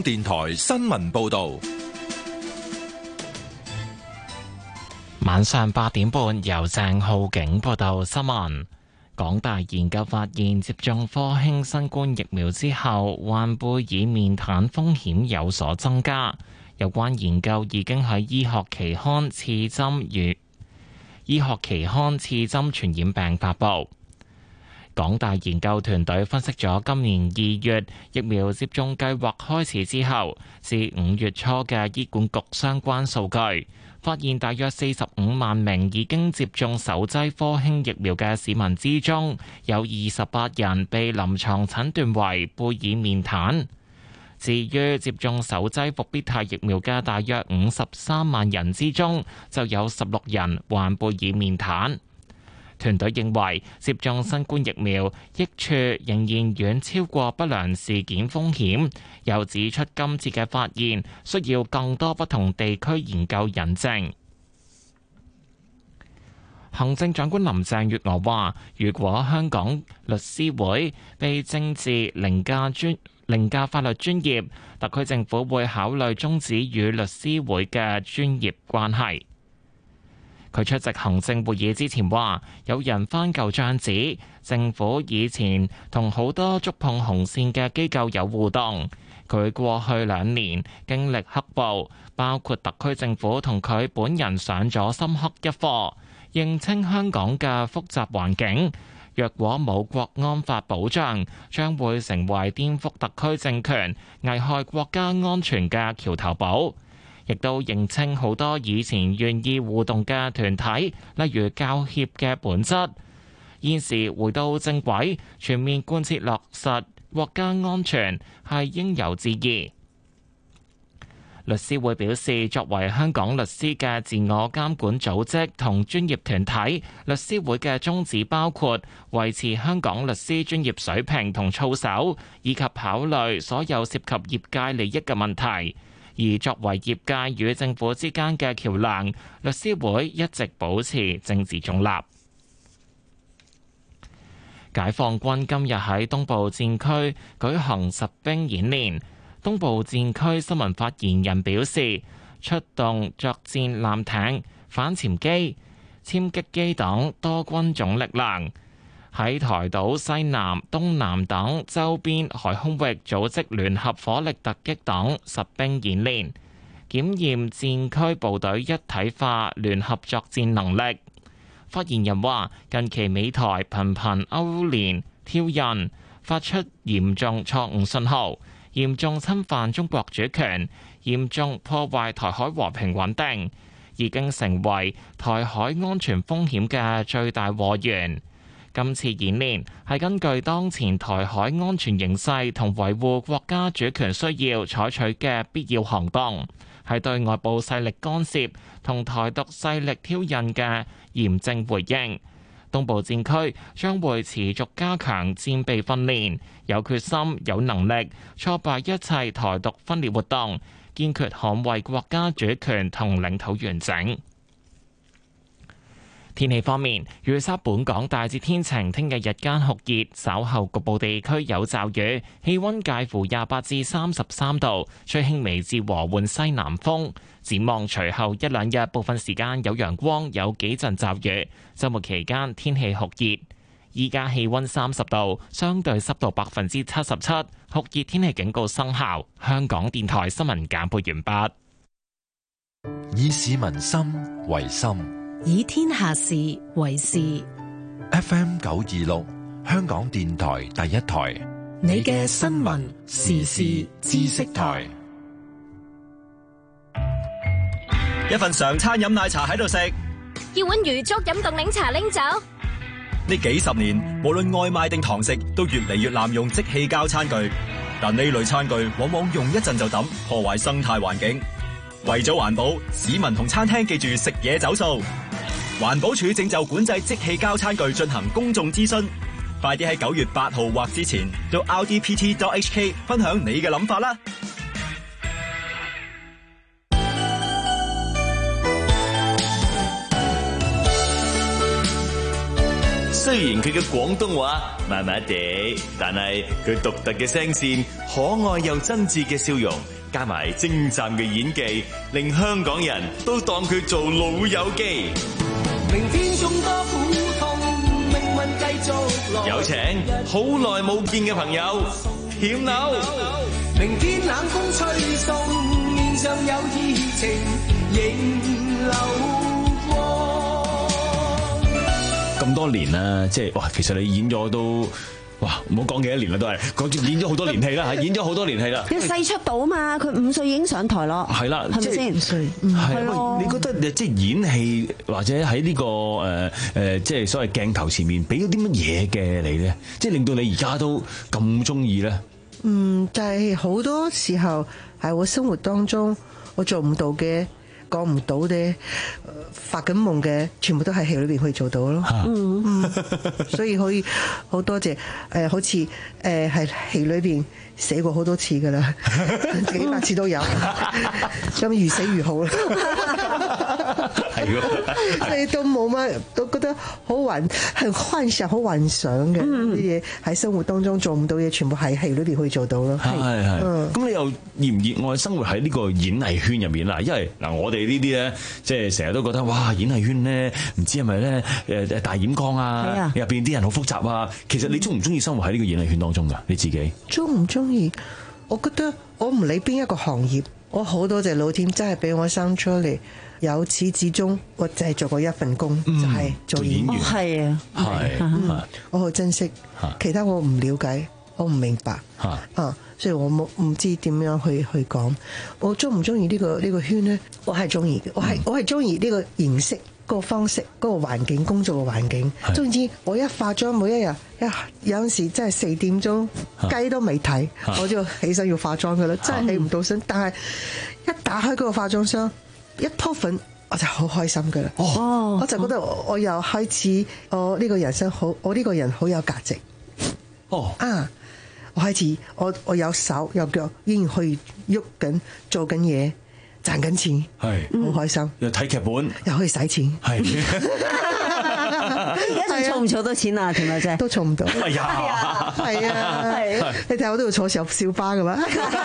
電台新聞報道。 晚上八點半，由鄭浩景報道新聞。港大研究發現，接種科興新冠疫苗之後，患貝爾面癱風險有所增加。有關研究已經喺醫學期刊《刺針與醫學期刊刺針傳染病》發布。港大研究團隊分析咗今年二月疫苗接種計劃開始之後至五月初嘅醫管局相關數據，發現大約四十五萬名已經接種首劑科興疫苗嘅市民之中，有二十八人被臨床診斷為貝爾面癱。至於接種首劑復必泰疫苗嘅大約五十三萬人之中，就有十六人患貝爾面癱。團隊認為接種新冠疫苗益處仍然遠超過不良事件風險，又指出今次嘅發現需要更多不同地區研究引證。行政長官林鄭月娥話，如果香港律師會被政治凌駕專凌駕法律專業，特區政府會考慮終止與律師會嘅專業關係。佢出席行政會議之前話，有人翻舊帳指政府以前同好多觸碰紅線嘅機構有互動。佢過去兩年經歷黑暴，包括特區政府同佢本人上咗深刻一課，認清香港嘅複雜環境。若果冇國安法保障，將會成為顛覆特區政權、危害國家安全嘅橋頭堡。亦都認清好多以前願意互動嘅團體，例如教協嘅本質。現時回到正軌，全面貫徹落實國家安全係應有之義。律師會表示，作為香港律師嘅自我監管組織同專業團體，律師會嘅宗旨包括維持香港律師專業水平同操守，以及考慮所有涉及業界利益嘅問題。而作為業界與政府之間嘅橋梁，律師會一直保持政治中立。解放軍今日喺東部戰區舉行實兵演練。東部戰區新聞發言人表示，出動作戰艦艇、反潛機、殲擊機等多軍種力量，喺台島西南、東南等周邊海空域組織聯合火力突擊等實兵演練，檢驗戰區部隊一體化聯合作戰能力。發言人話：近期美台頻頻勾連挑釁，發出嚴重錯誤信號，嚴重侵犯中國主權，嚴重破壞台海和平穩定，已經成為台海安全風險嘅最大禍源。今次演練係根據當前台海安全形勢同維護國家主權需要採取嘅必要行動，係對外部勢力干涉同台獨勢力挑釁嘅嚴正回應。東部戰區將會持續加強戰備訓練，有決心、有能力挫敗一切台獨分裂活動，堅決捍衛國家主權同領土完整。天氣方面，預測本港大致天晴，聽日日間酷熱，稍後局部地區有驟雨，氣溫介乎廿八至三十三度，吹輕微至和緩西南風。展望隨後一兩日，部分時間有陽光，有幾陣驟雨。週末期間天氣酷熱，依家氣溫三十度，相對濕度百分之七十七，酷熱天氣警告生效。香港電台新聞簡報完畢。 以市民心為心， 以天下事為事。 F M 九二六，香港電台第一台， 你嘅新聞時事知識台。 一份常餐飲奶茶喺度食， 要碗魚粥飲凍檸茶拎走。 呢幾十年，無論外賣定堂食，都越嚟越濫用即棄膠餐具。但呢類餐具往往用一陣就抌，破壞生態環境。為咗環保，市民同餐廳記住食嘢走數。環保署正就管制即棄膠餐具進行公眾諮詢，快啲喺九月八號或之前到 R D P T dot H K 分享你嘅諗法啦。 雖然佢嘅廣東話麻麻地，但係佢獨特嘅聲線、可愛又真摯嘅笑容， 加埋精湛嘅演技，令香港人都當佢做老友記。 明天眾多苦痛，命運繼續來。 有請好耐冇見嘅朋友舔樓。 明天冷風吹送，面上有熱情迎流光。 咁多年啦，即係哇，其實你演咗都。哇！唔好講幾多年啦，都係講住演咗好多年戲啦，係演咗好多年戲啦。 佢細出道啊嘛，佢五歲已經上台咯。 係啦， 係咪先？五歲係咯。 你覺得即係演戲或者喺呢個誒誒，即係所謂鏡頭前面，俾咗啲乜嘢嘅你咧？即係令到你而家都咁中意咧？ 嗯，就係好多時候喺我生活當中，我做唔到嘅。講唔到嘅，發緊夢嘅，全部都喺戲裏邊可以做到咯。嗯嗯，所以可以好多謝誒，好似誒喺戲裏邊寫過好多次噶啦，幾百次都有，咁越死越好啦。係喎，你都冇乜，都覺得好幻，係幻想，好幻想嘅啲嘢喺生活當中做唔到嘢，全部喺戲裏邊可以做到咯。 係係，咁你又熱唔熱愛生活喺呢個演藝圈入面啦？因為嗱，我哋呢啲咧，即係成日都覺得哇，演藝圈咧，唔知係咪咧誒大染缸啊，入邊啲人好複雜啊。其實你中唔中意生活喺呢個演藝圈當中㗎？你自己中唔中意？我覺得我唔理邊一個行業，我好多謝老天真係俾我生出嚟。由始至終，我淨係做過一份工，嗯、就係做演員。係啊，係，我好珍惜。其他我唔了解，我唔明白。啊，所以我冇唔知點樣去去講。我中唔中意呢個呢個圈咧？我係中意嘅。我係我係中意呢個形式、個方式、嗰個環境、工作嘅環境。總之，我一化妝，每一日一有陣時真係四點鐘雞都未睇，我就起身要化妝㗎啦，真係起唔到身。但係一打開嗰個化妝箱，一鋪粉我就好開心噶啦，哦，我就覺得我又開始我呢個人生好，我呢個人好有價值，哦啊，我開始我我有手有腳，依然可以喐緊做緊嘢，賺緊錢，係好開心， 又睇劇本， 又可以使錢，係。 而家仲儲唔儲到錢啊？田女姐都儲唔到， 係啊， 係啊，你睇我都要坐小小巴噶嘛。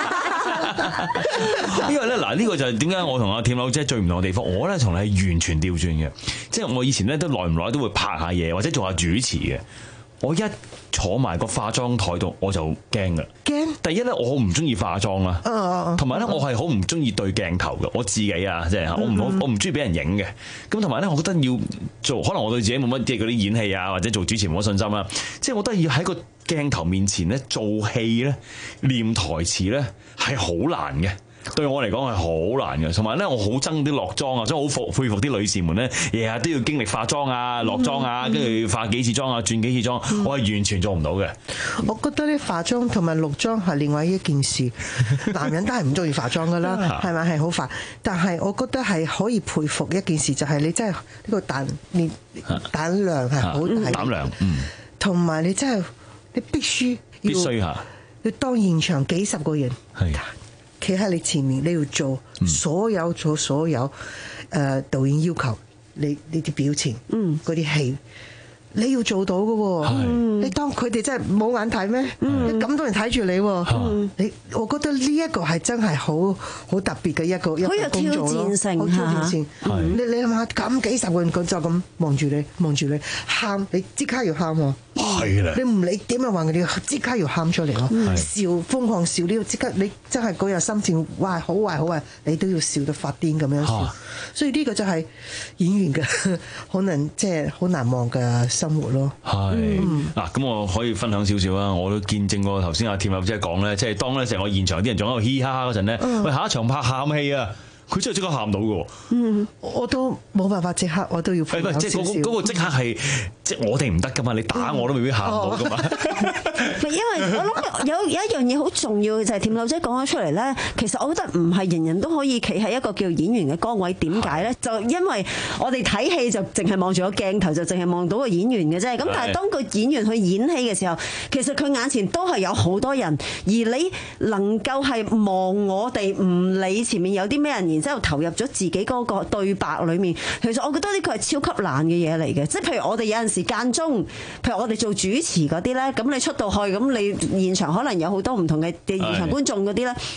因為咧嗱，呢個就係點解我同阿田女姐最唔同嘅地方。我咧同你係完全調轉嘅，即係我以前咧都耐唔耐都會拍下嘢或者做下主持嘅。我一坐埋個化妝台度我就驚噶，驚。第一咧，我好唔中意化妝啦，同埋咧，我係好唔中意對鏡頭嘅。我自己啊，即係我唔好，我唔中意俾人影嘅。咁同埋咧，我覺得要做，可能我對自己冇乜即係嗰啲演戲啊，或者做主持冇乜信心啦。即係我覺得要喺個鏡頭面前咧做戲咧，念台詞咧係好難嘅。對我嚟講係好難嘅，同埋咧我好憎啲落妝啊，所以好服佩服啲女士們咧，日日都要經歷化妝啊、落妝啊，跟住化幾次妝啊、轉幾次妝，嗯、我係完全做唔到嘅。 我覺得咧化妝同埋落妝係另外一件事，男人都係唔中意化妝噶啦，係咪係好煩？但係我覺得係可以佩服一件事，就係你真係呢個膽你膽量係好大，膽量，嗯，同埋你真係你必須要必須嚇，要當現場幾十個人係。企喺你前面，你要做所有做所有誒、呃、導演要求你呢啲表情，嗰啲戲你要做到嘅喎。嗯、你當佢哋真係冇眼睇咩？嗯、你咁多人睇住你，嗯、你我覺得呢一個係真係好好特別嘅一個一個工作咯，好有挑戰性，好挑戰性。嗯、你你諗下咁幾十個人就咁望住你，望住你喊，你即刻要喊喎。係啦，你唔理點樣話，你即刻要喊出嚟咯，笑瘋狂笑，呢個即刻你真係嗰日心情哇好壞好壞，你都要笑到發癲咁樣笑，啊、所以呢個就係演員嘅可能即係好難忘嘅生活咯。係嗱，咁我可以分享少少啦，我都見證過頭先阿田女姐講咧，即係當咧成個現場啲人仲喺度嘻嘻哈哈嗰陣咧，喂、嗯、下一場拍喊戲啊！佢真係即刻喊到嘅喎，嗯，我都冇辦法即刻，我都要分享少少。即係嗰個嗰個即刻係，即係我哋唔得噶嘛，你打我都未必喊到噶嘛。 因為我諗有有一樣嘢好重要嘅就係田女姐講咗出嚟咧，其實我覺得唔係人人都可以企喺一個叫演員嘅崗位，點解咧？就因為我哋睇戲就淨係望住個鏡頭，就淨係望到個演員嘅啫。咁但係當個演員去演戲嘅時候，其實佢眼前都係有好多人，而你能夠係望我哋，唔理前面有啲咩人，然之後投入咗自己嗰個對白裏面，其實我覺得呢個係超級難嘅嘢嚟嘅。即係譬如我哋有陣時間中，譬如我哋做主持嗰啲咧，咁你出到去，咁你現場可能有好多唔同嘅現場觀眾嗰啲咧。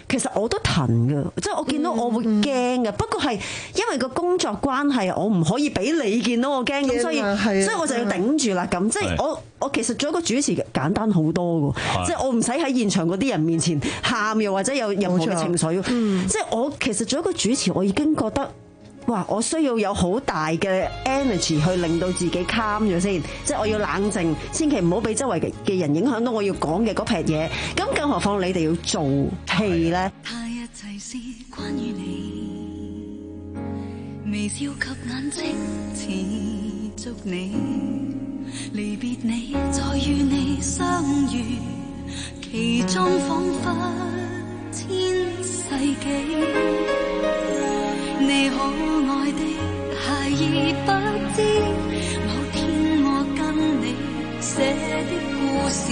其實我都疼㗎，即係我見到我會驚嘅。不過係因為個工作關係，我唔可以俾你見到我驚，咁所以所以我就要頂住啦。咁即係我我其實做一個主持簡單好多㗎，即係我唔使喺現場嗰啲人面前喊，又或者有任何嘅情緒。即係我其實做一個主持，我已經覺得。哇！我需要有好大嘅 energy 去令到自己 calm 咗先，即係我要冷靜，千祈唔好俾周圍嘅人影響到我要講嘅嗰撇嘢。咁更何況你哋要做戲咧？ 他一切是關於你，微笑及眼睛持續你，離別你再與你相遇，其中彷彿千世紀。你可愛的孩兒不知，某天我跟你寫的故事，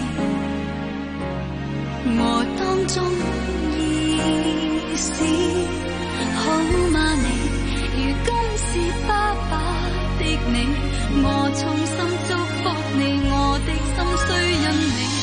我當中意思好嗎你？如今是爸爸的你，我衷心祝福你，我的心雖因你。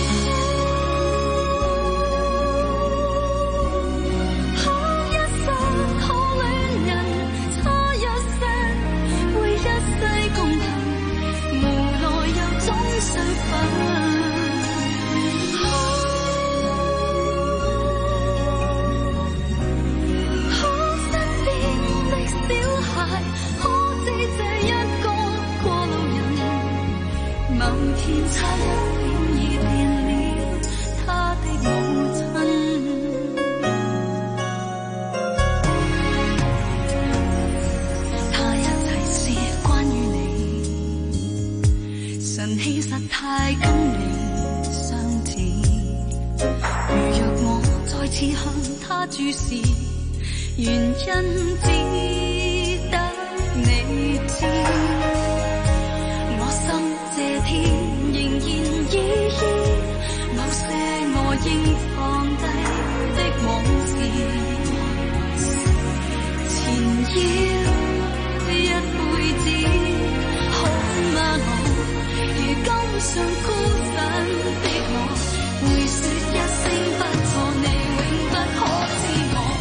太跟你相似，如若我再次向他注視，原因只得你知。我心這天仍然依依，某些我應放低的往事，纏繞一輩子，好嗎我？如今尚孤身的我，會說一聲不錯，你永不可知我。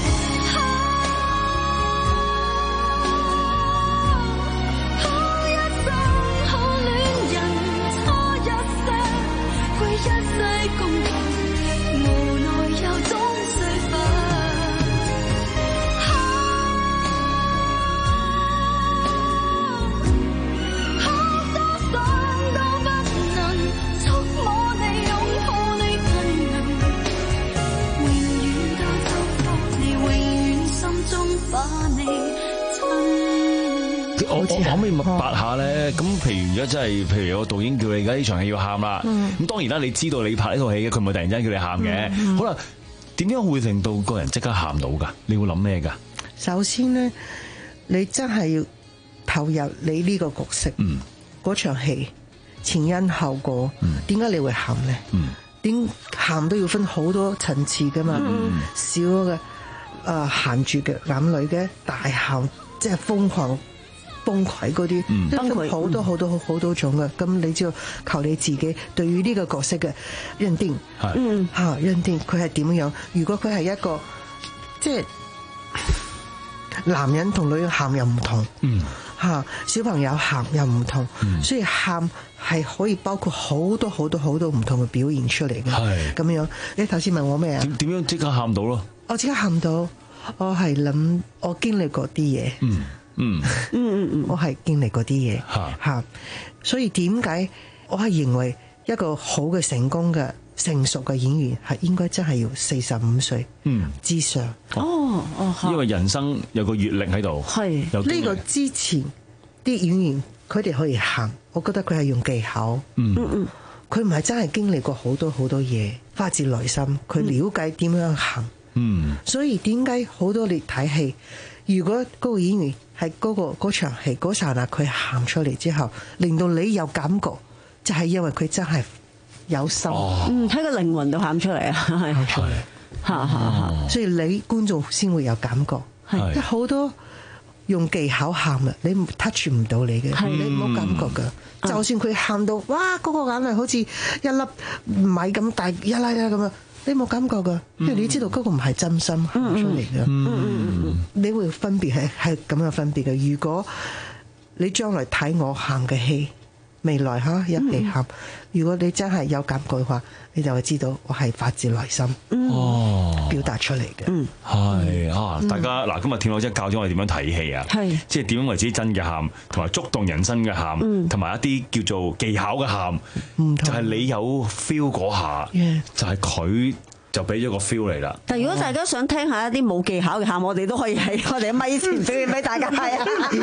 好一生好戀人，差一些會一世共同，無奈又總須分。 我我可唔可以問白下咧？咁譬如而家真係，譬如有個導演叫你而家呢場戲要喊啦，咁、嗯、當然啦，你知道你拍呢套戲嘅，佢唔會突然間叫你喊嘅。嗯、好啦，點樣會令到個人即刻喊到㗎？你會諗咩㗎？ 首先咧，你真係要投入你呢個角色，嗰、嗯、場戲前因後果，點、嗯、解你會喊咧？點喊都要分好多層次㗎嘛，嗯、少嘅啊含住嘅眼淚嘅，大喊即係瘋狂。崩潰嗰啲，崩潰好多好多好多種嘅，咁你就要求你自己對於呢個角色嘅認定，嗯嚇認定佢係點樣？如果佢係一個即係男人同女人喊又唔同，嗯嚇小朋友喊又唔同，嗯、所以喊係可以包括好多好多好多唔同嘅表現出嚟嘅，係咁樣。你頭先問我咩啊？ 點點樣即刻喊到咯？ 我即刻喊到，我係諗我經歷過啲嘢。嗯嗯嗯嗯嗯，我係經歷嗰啲嘢吓，所以點解我係認為一個好嘅成功嘅成熟嘅演員係應該真係要四十五歲嗯之上哦哦，因為人生有個閱歷喺度， 係呢個之前啲演員佢哋可以喊，我覺得佢係用技巧，嗯嗯，佢唔係真係經歷過好多好多嘢，發自內心，佢了解點樣喊，嗯，所以點解好多你睇戲，如果嗰個演員係嗰、嗰個嗰場戲嗰剎那佢喊出嚟之後，令到你有感覺，就係、係、因為佢真係有心，哦、嗯，喺個靈魂度喊出嚟啊，係，係，嚇嚇嚇，所以你觀眾先會有感覺，係，即係好多用技巧喊啊，你 touch 唔到你嘅，你冇感覺㗎，嗯、就算佢喊到，哇，嗰、嗰個眼淚好似一粒米咁大一粒粒咁樣。 你冇感覺㗎，因為你知道嗰個唔係真心喊出嚟嘅。 嗯嗯嗯， 你會分別係係咁樣分別嘅。如果你將來睇我喊嘅戲，未來嚇一起喊，如果你真係有感覺嘅話，你就會知道我係發自內心哦表達出嚟嘅。 嗯， 係啊，大家嗱，今日田老師教咗我哋點樣睇戲啊， 係即係點樣為之真嘅喊，同埋觸動人心嘅喊，同埋一啲叫做技巧嘅喊，就係你有 feel 嗰下，就係佢就俾咗個 feel 嚟啦。 但係如果大家想聽下一啲冇技巧嘅喊，我哋都可以喺我哋嘅咪前表演俾大家睇啊！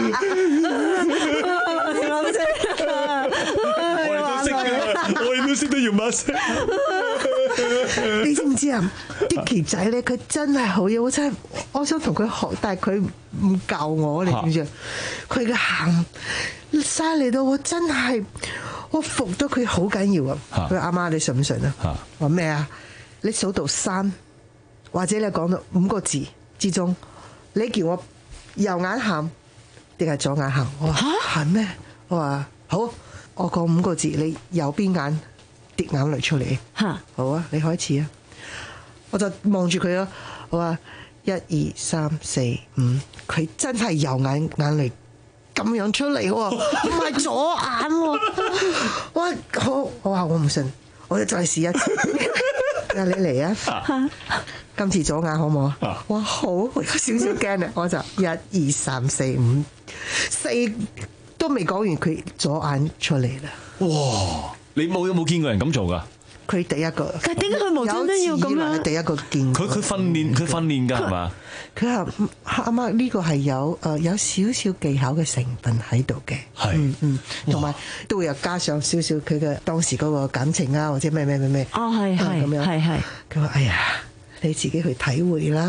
田老師， 我哋都識嘅，我哋都識得用把聲。 你知唔知啊？啲奇仔咧，佢真係好嘢，我真係我想同佢學，但係佢唔教我，你知唔知啊？佢嘅喊犀利到我真係我服咗佢好緊要啊！佢阿媽，你信唔信啊？話咩啊？你數到三，或者你講到五個字之中，你叫我右眼喊定係左眼喊？我話喊咩？我話好，我講五個字，你右邊眼跌眼淚出嚟。嚇，好啊，你開始啊！我就望住佢咯。我話一二三四五，佢真係右眼眼淚咁樣出嚟喎，唔係左眼喎。我話好，我話我唔信，我再試一次。你嚟啊！今次左眼好唔好啊？哇，好，我有少少驚啊！我就一二三四五，四都未講完，佢左眼出嚟啦！ 哇！你冇有冇見過人咁做㗎？ 佢第一個， 但係點解佢無端端要咁樣？ 第一個見佢佢訓練佢訓練㗎係嘛？ 佢話阿媽呢個係有誒有少少技巧嘅成分喺度嘅， 係嗯嗯，同埋都會有加上少少佢嘅當時嗰個感情啊，或者咩咩咩咩。 哦，係係咁樣， 係係。 佢話：哎呀，你自己去體會啦。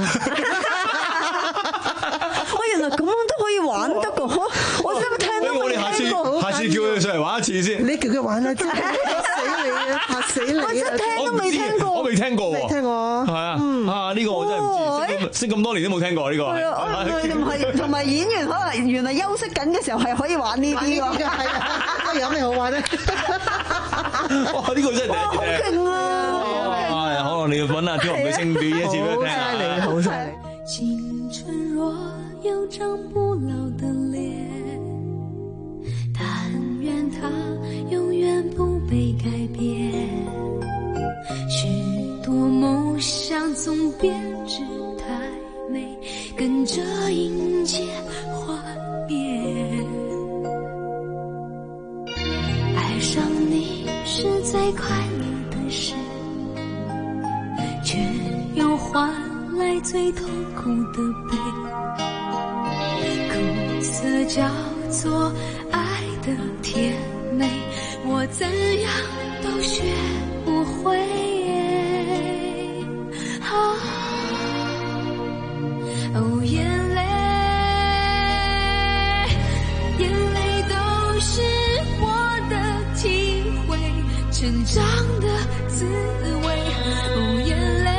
我原來咁樣都可以玩得㗎，我我真係聽都未聽過。 下次叫佢上嚟玩一次先。 你叫佢玩啦，真係嚇死你啊！嚇死你啊！ 我真係聽都未聽過。 我未聽過喎。 未聽過。 係啊，啊呢個我真係唔知，識咁多年都冇聽過呢個。係啊，同埋同埋演員可能原來休息緊嘅時候係可以玩呢啲㗎。 係啊，有咩好玩咧？ 哇！呢個真係第一次好勁啊！ 係好啦，你要揾阿張女星表演一次俾佢聽下。 好犀利，好犀利。 青春若有張不老的臉，但願它永遠不被改變。許多夢想總編織太美，跟着迎接幻滅。愛上你是最快樂的事，卻又換來最痛苦的悲。苦澀叫做愛的甜美，我怎樣都學不會。啊，哦，眼淚，眼淚都是我的體會，成長的滋味。哦，眼淚，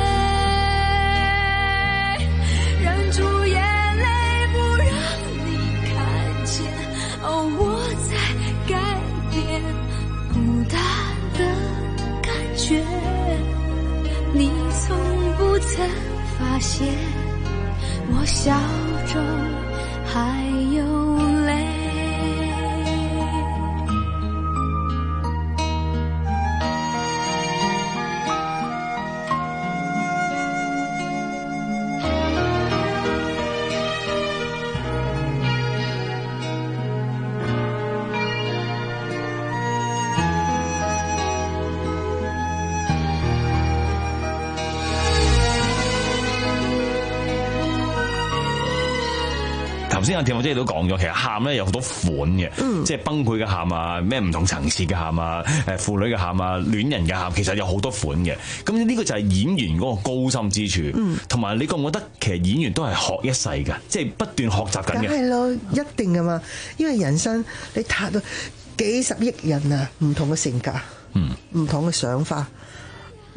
忍住眼淚不讓你看見。哦，我在改變，孤單的感覺，你從不曾發現，我笑中還有淚。 頭先阿田老師都講咗，其實喊咧有好多款嘅，嗯、即係崩潰嘅喊啊，咩唔同層次嘅喊啊，誒婦女嘅喊啊，戀人嘅喊，其實有好多款嘅。咁呢個就係演員嗰個高深之處，同埋、嗯、你覺唔覺得其實演員都係學一世㗎，即係不斷學習緊嘅。 梗係咯，一定㗎嘛，因為人生你睇到幾十億人啊，唔同嘅性格，唔、嗯、同嘅想法。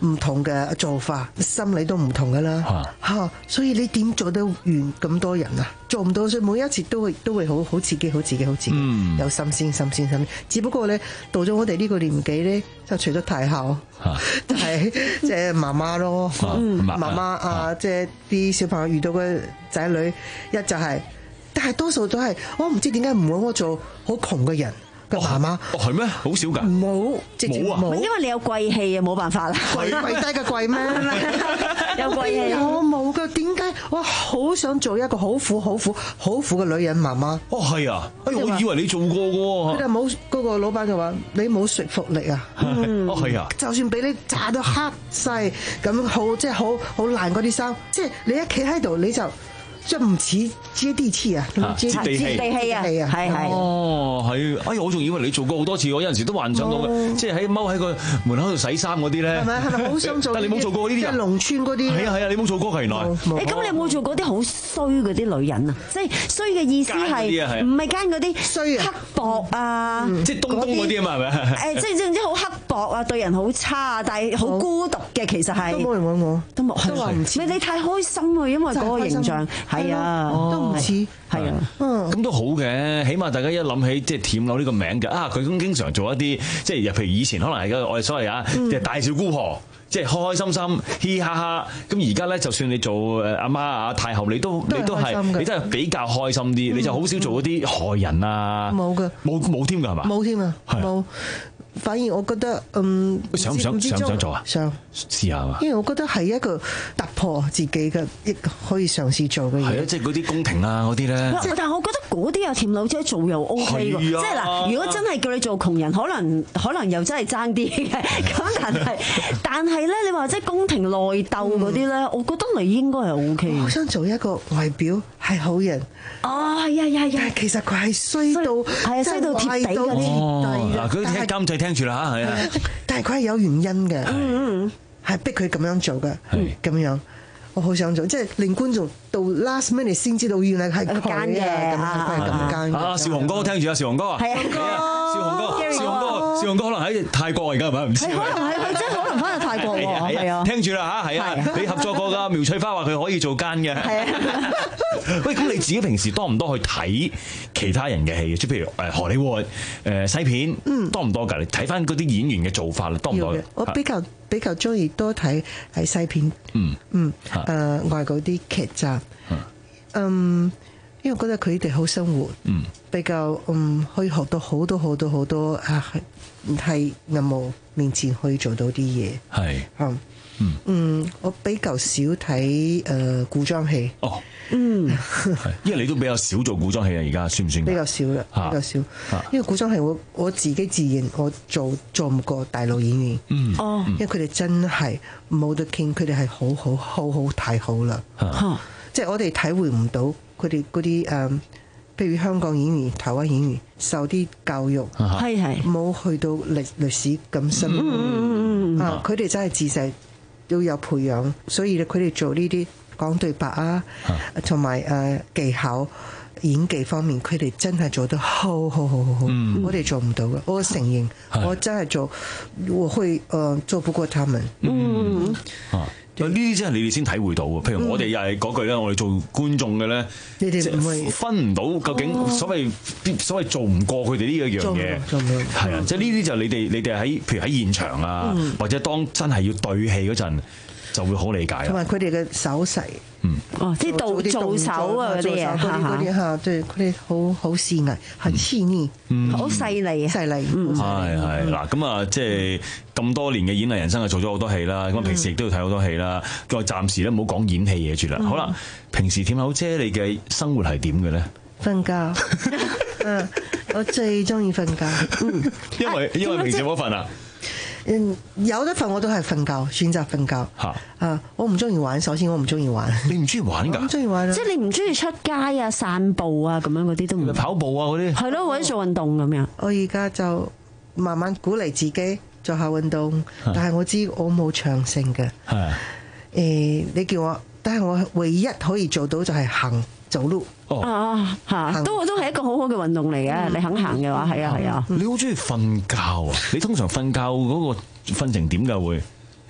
唔同嘅做法，心理都唔同噶啦嚇，所以你點做得完咁多人啊？做唔到，所以每一次都會都會好好刺激，好刺激，好刺激，嗯、有新鮮、新鮮、新鮮。只不過咧，到咗我哋呢個年紀咧，就除咗太后，就係即係媽媽咯，媽媽啊，即係啲小朋友遇到嘅仔女，一就係、是，但係多數都係，我唔知點解唔揾我做好窮嘅人。個媽媽哦係咩？好少㗎， 冇冇啊！因為你有貴氣啊，冇辦法啦。 貴貴低嘅貴咩？ 有貴氣。 我冇㗎，點解我好想做一個好苦、好苦、好苦嘅女人媽媽？ 哦係啊！哎，我以為你做過㗎喎。 佢哋冇嗰個老闆就話：你冇說服力啊！ 哦係啊！ 就算俾你炸到黑晒咁好，即係好好爛嗰啲衫，即係你一企喺度你就。即係唔似接地氣啊， 接地氣啊，係係。 哦，係，哎呀，我仲以為你做過好多次，我有陣時都幻想到嘅，即係喺踎喺個門口度洗衫嗰啲咧。係咪？係咪好想做？但係你冇做過呢啲人。農村嗰啲。係啊係啊，你冇做過㗎原來。 誒，咁你有冇做過啲好衰嗰啲女人啊？即係衰嘅意思係唔係奸嗰啲衰啊？刻薄啊！ 即係東東嗰啲啊嘛係咪？ 誒，即係總之好刻薄啊，對人好差啊，但係好孤獨嘅其實係。 都冇人揾我， 都冇，都話唔似。你太開心啊，因為嗰個形象。係啊，都唔似，係啊， 咁都好嘅，起碼大家一諗起即係甜柳呢個名嘅啊，佢咁經常做一啲即係，譬如以前可能係我哋所謂啊，即係大小姑婆，即係開開心心、嘻嘻哈哈。咁而家咧，就算你做誒阿媽啊、太后，你都你都係你都係比較開心啲，你就好少做嗰啲害人啊，冇嘅，冇冇添㗎係嘛？ 冇添啊，冇。反而我覺得，嗯， 想唔想想唔想做啊？ 想試下啊！ 因為我覺得係一個突破自己嘅，亦可以嘗試做嘅嘢。 係啊，即係嗰啲宮廷啊嗰啲咧。 但係我覺得嗰啲有甜柳姐做又 O K 喎。即係嗱，如果真係叫你做窮人，可能可能又真係爭啲嘅。咁但係但係咧，你話即係宮廷內鬥嗰啲咧，我覺得你應該係 O K。 我想做一個外表係好人。 哦，係啊係啊， 但係其實佢係衰到係啊，衰到貼地嗰啲。 哦，嗱，佢聽監製聽住啦嚇，係啊。 但係佢係有原因嘅，嗯嗯，係逼佢咁樣做嘅，咁樣我好想做，即係令觀眾到 last minute 先知道原來係奸嘅，咁係咁奸嘅。啊， 邵雄哥聽住啊，邵雄哥啊，係啊，邵雄哥，邵雄哥，邵雄哥可能喺泰國而家係咪唔知？ 可能係佢真係可能翻去泰國喎，係啊， 聽住啦嚇，係啊，你合作過㗎，苗翠花話佢可以做奸嘅。係啊。喂，咁你自己平時多唔多去睇其他人嘅戲？即係譬如誒荷里活誒西片，嗯，多唔多㗎？你睇翻嗰啲演員嘅做法啦，多唔多？ 我比較比較中意多睇係西片，嗯嗯，誒外國啲劇集，嗯，因為我覺得佢哋好生活，嗯，比較嗯可以學到好多好多好多啊，喺銀幕面前可以做到啲嘢，係，嗯嗯，我比較少睇誒古裝戲，哦。嗯， 因為你都比較少做古裝戲啊，而家算唔算？ 比較少啦，比較少。因為古裝戲我我自己自認我做做唔過大陸演員。嗯，哦，因為佢哋真係冇得傾，佢哋係好好好好太好啦。嚇，即係我哋體會唔到佢哋嗰啲誒，譬如香港演員、台灣演員受啲教育，係係冇去到歷歷史咁深。嗯嗯嗯啊，佢哋真係自細都有培養，所以佢哋做呢啲。講對白啊，同埋誒技巧演技方面，佢哋真係做得好好好好好，嗯、我哋做唔到嘅，我承認，嗯、我真係做，我會誒、呃、做不過他們。嗯啊，呢啲真係你哋先體會到嘅。譬如我哋又係嗰句咧，我哋做觀眾嘅咧，你哋唔會分唔到究竟所謂、哦、所謂做唔過佢哋呢一樣嘢，係啊，即係呢啲就你哋你哋喺譬如喺現場啊，嗯、或者當真係要對戲嗰陣。就會好理解， 同埋佢哋嘅手勢， 嗯，哦，啲導做手啊嗰啲嘢， 嗰啲嚇，對佢哋好好細膩，係黐膩， 嗯，好細膩啊， 細膩， 係係嗱，咁啊，即係咁多年嘅演藝人生啊，做咗好多戲啦，咁平時亦都要睇好多戲啦，咁暫時咧唔好講演戲嘢住啦，好啦，平時甜柳姐你嘅生活係點嘅咧？ 瞓覺，嗯，我最中意瞓覺， 嗯，因為因為平時冇瞓啊。 嗯，有得瞓我都係瞓覺，選擇瞓覺。嚇啊！我唔中意玩，首先我唔中意玩。 你唔中意玩㗎？ 唔中意玩。 即係你唔中意出街啊、散步啊咁樣嗰啲都唔。 跑步啊嗰啲。 係咯，或者做運動咁樣。 我而家就慢慢鼓勵自己做下運動，但係我知我冇長性嘅。係。誒，你叫我，但係我唯一可以做到就係行走路。 啊嚇，都都係一個好好嘅運動嚟嘅。你肯行嘅話，係啊係啊。 你好中意瞓覺啊？你通常瞓覺嗰個瞓成點㗎會？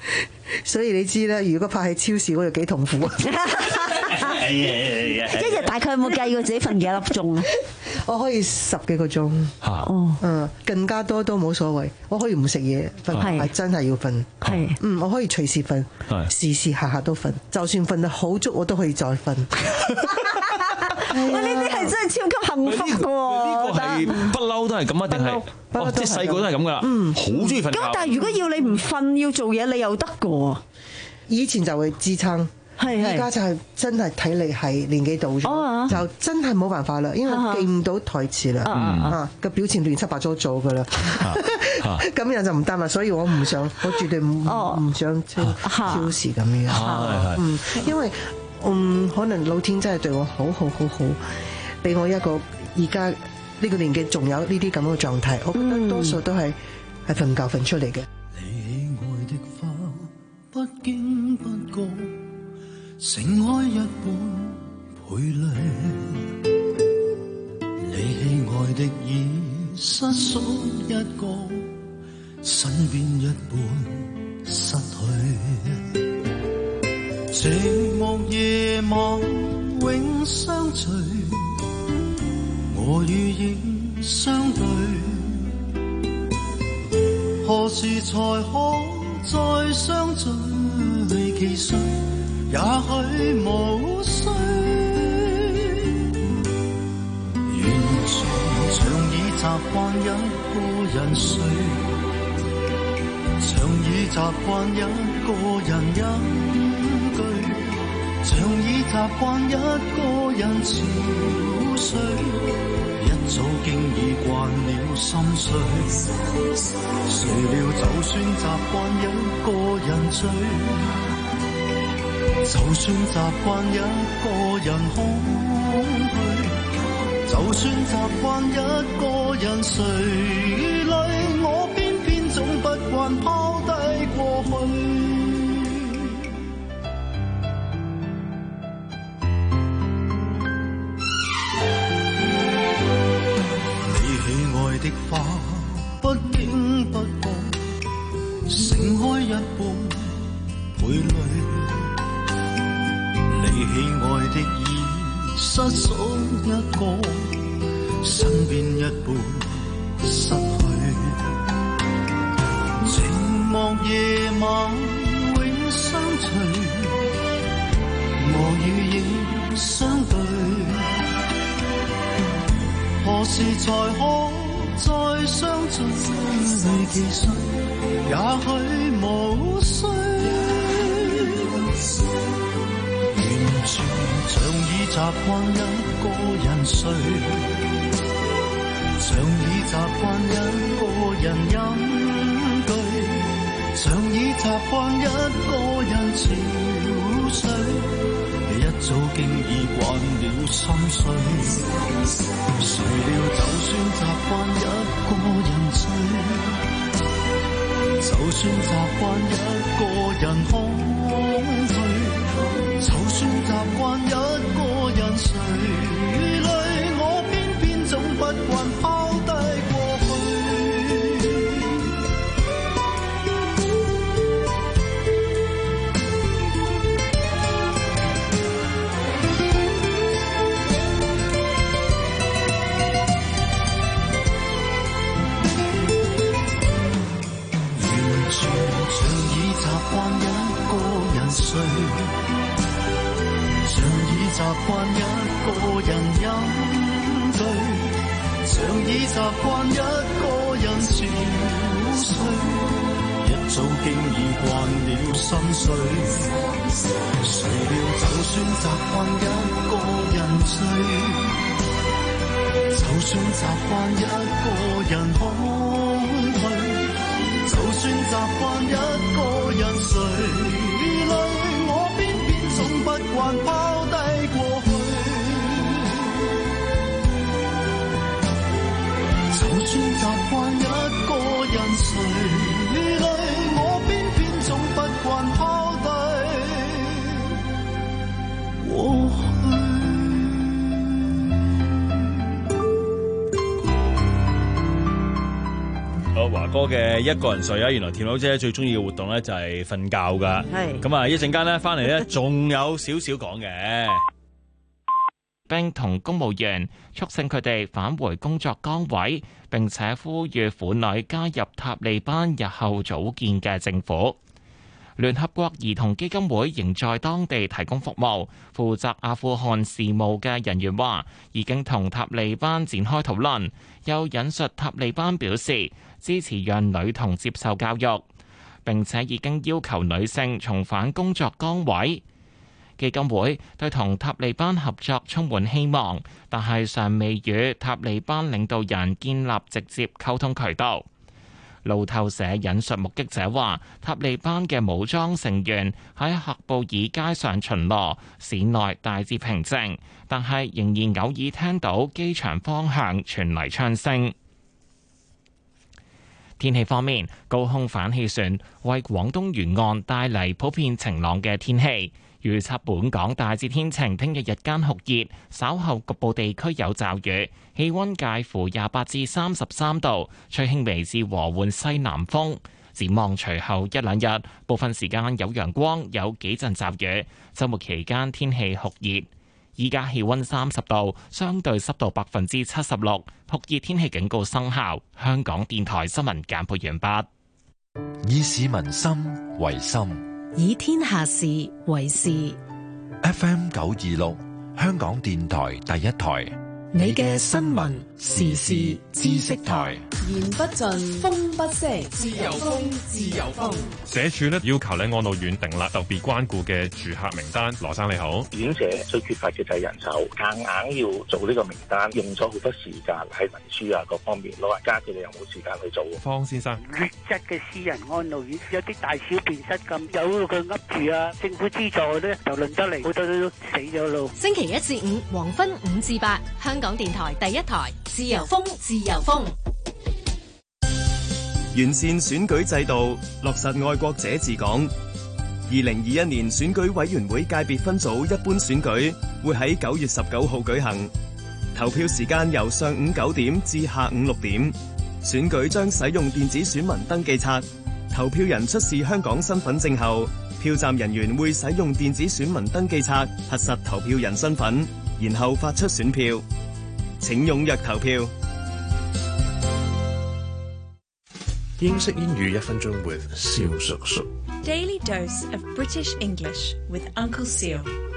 所以你知啦，如果拍喺超市嗰度幾痛苦。 一日大概有冇計過自己瞓幾粒鐘啊？ 我可以十幾個鐘， 哦， 嗯，更加多都冇所謂。我可以唔食嘢瞓，係真係要瞓。 係， 嗯，我可以隨時瞓，時時下下都瞓。就算瞓得好足，我都可以再瞓。 喂，呢啲係真係超級幸福㗎喎！ 呢個係不嬲都係咁啊？定係哦，即係細個都係咁噶啦。嗯，好中意瞓覺。 咁但係如果要你唔瞓要做嘢，你又得㗎喎。 以前就會支撐。而家就係真係體力係年紀到咗，就真係冇辦法啦，因為記唔到台詞啦，啊個表情亂七八糟做噶啦，咁樣就唔得啦，所以我唔想，我絕對唔唔想超超時咁樣，嗯，因為嗯可能老天真係對我好好好好，俾我一個而家呢個年紀仲有呢啲咁嘅狀態，我覺得多數都係係瞓覺瞓出嚟嘅。 你愛的花不經不覺盛開一般倍麗，你喜愛的已失縮一個，身邊一半失去。寂寞夜晚永相隨，我與影相對，何時才可再相聚？其實也許無需，完全像已習慣一個人睡，像已習慣一個人隱居，像已習慣一個人憔悴，一早經已慣了心碎，誰料就算習慣一個人醉，就算習慣一個人空虛，就算習慣一個人垂淚，我偏偏總不慣拋低過去。你喜愛的花不經不覺盛開一半倍淚，你喜愛的已失縮一個，身邊一半失去。寂寞夜晚永相隨，我與影相對，何時才可再相聚？其實也許無需。像已習慣一個人睡，像已習慣一個人隱居，像已習慣一個人憔悴，一早經已慣了心碎，誰料就算習慣一個人醉，就算習慣一個人空虛，就算習慣一個人垂淚，我偏偏總不慣拋低過去。完全像已習慣一個人睡，像已習慣一個人飲醉，像已習慣一個人憔悴，一早經已慣了心碎，誰料就算習慣一個人醉，就算習慣一個人空虛，就算習慣一個人垂淚，我偏偏總不慣拋低過去。就算習慣一個人垂淚，我偏偏總不慣拋低過去。 好，話哥嘅一個人睡啊，原來田佬姐最中意嘅活動咧就係瞓覺噶。 係咁啊，一陣間咧翻嚟咧，仲有少少講嘅。 兵同公務員促請佢哋返回工作崗位，並且呼籲婦女加入塔利班日後組建嘅政府。聯合國兒童基金會仍在當地提供服務。負責阿富汗事務嘅人員話，已經同塔利班展開討論，又引述塔利班表示支持讓女童接受教育，並且已經要求女性重返工作崗位。基金會對同塔利班合作充滿希望，但係尚未與塔利班領導人建立直接溝通渠道。路透社引述目擊者話，塔利班嘅武裝成員喺喀布爾街上巡邏，市內大致平靜，但係仍然偶爾聽到機場方向傳嚟槍聲。天氣方面，高空反氣旋為廣東沿岸帶嚟普遍晴朗嘅天氣。預測本港大致天晴，聽日日間酷熱，稍後局部地區有驟雨，氣溫介乎廿八至三十三度，吹輕微至和緩西南風。展望隨後一兩日，部分時間有陽光，有幾陣驟雨。週末期間天氣酷熱，依家氣溫三十度，相對濕度百分之七十六，酷熱天氣警告生效。香港電台新聞簡報完畢。 以市民心為心， 以天下事為事。 F M 九二六，香港電台第一台， 你嘅新聞時事知識台， 言不盡，風不息，自由風，自由風。 社署咧要求咧安老院訂立特別關顧嘅住客名單。羅生你好， 院舍最缺乏嘅就係人手，硬硬要做呢個名單，用咗好多時間喺文書啊各方面，老人家佢哋又冇時間去做。 方先生， 劣質嘅私人安老院有啲大小便失禁，有佢噏住啊，政府資助咧就輪得嚟，好多都死咗咯。 星期一至五黃昏五至八，香港電台第一台，自由風，自由風。 完善選舉制度，落實愛國者治港。二零二一年選舉委員會界別分組一般選舉會喺九月十九號舉行，投票時間由上午九點至下午六點。選舉將使用電子選民登記冊，投票人出示香港身份證後，票站人員會使用電子選民登記冊核實投票人身份，然後發出選票。請踴躍投票。 英式英語一分鐘 with 蕭叔叔。 Daily dose of British English with Uncle Seal。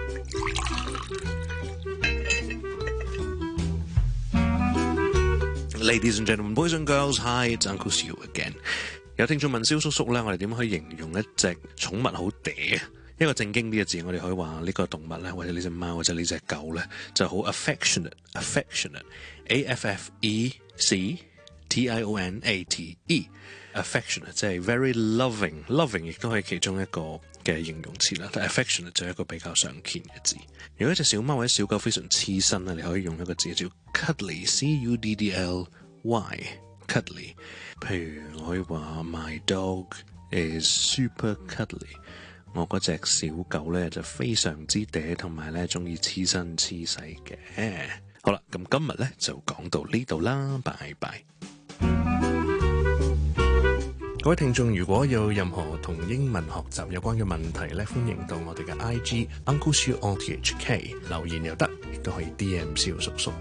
Ladies and gentlemen, boys and girls, hi, it's Uncle Seal again。有聽眾問蕭叔叔咧，我哋點可以形容一隻寵物好嗲？一個正經啲嘅字，我哋可以話呢個動物咧，或者呢隻貓，或者呢隻狗咧，就好 affectionate，affectionate，a f f e c t i o n a t e，affectionate 即係 very loving，loving 亦都係其中一個嘅形容詞啦。但 affectionate 就係一個比較常見嘅字。如果一隻小貓或者小狗非常黐身咧，你可以用一個字叫 cuddly，c u d d l y，cuddly。譬如我可以話 my dog is super cuddly。我嗰隻小狗咧就非常之嗲，同埋咧中意黐身黐細嘅。好啦，咁今日咧就講到呢度啦，拜拜。各位聽眾，如果有任何同英文學習有關嘅問題咧，歡迎到我哋嘅 I G Uncle Siu O T H K 留言又得，亦都可以 D M 蕭叔叔。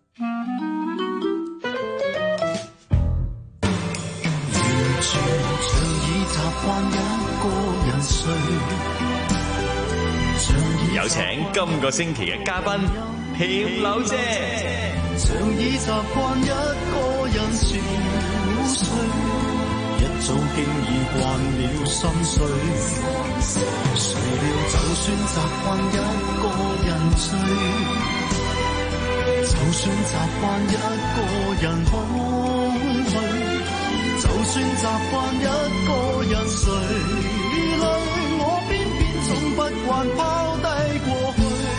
有請今個星期嘅嘉賓朴柳姐。 常已習慣一個人憔悴，一早經已慣了心碎。誰料就算習慣一個人醉，就算習慣一個人空虛，就算習慣一個人垂淚，我偏偏總不慣拋低過去。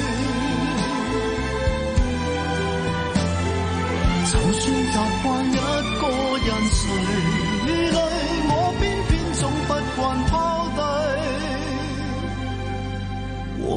就算習慣一個人垂淚，我偏偏總不慣拋低過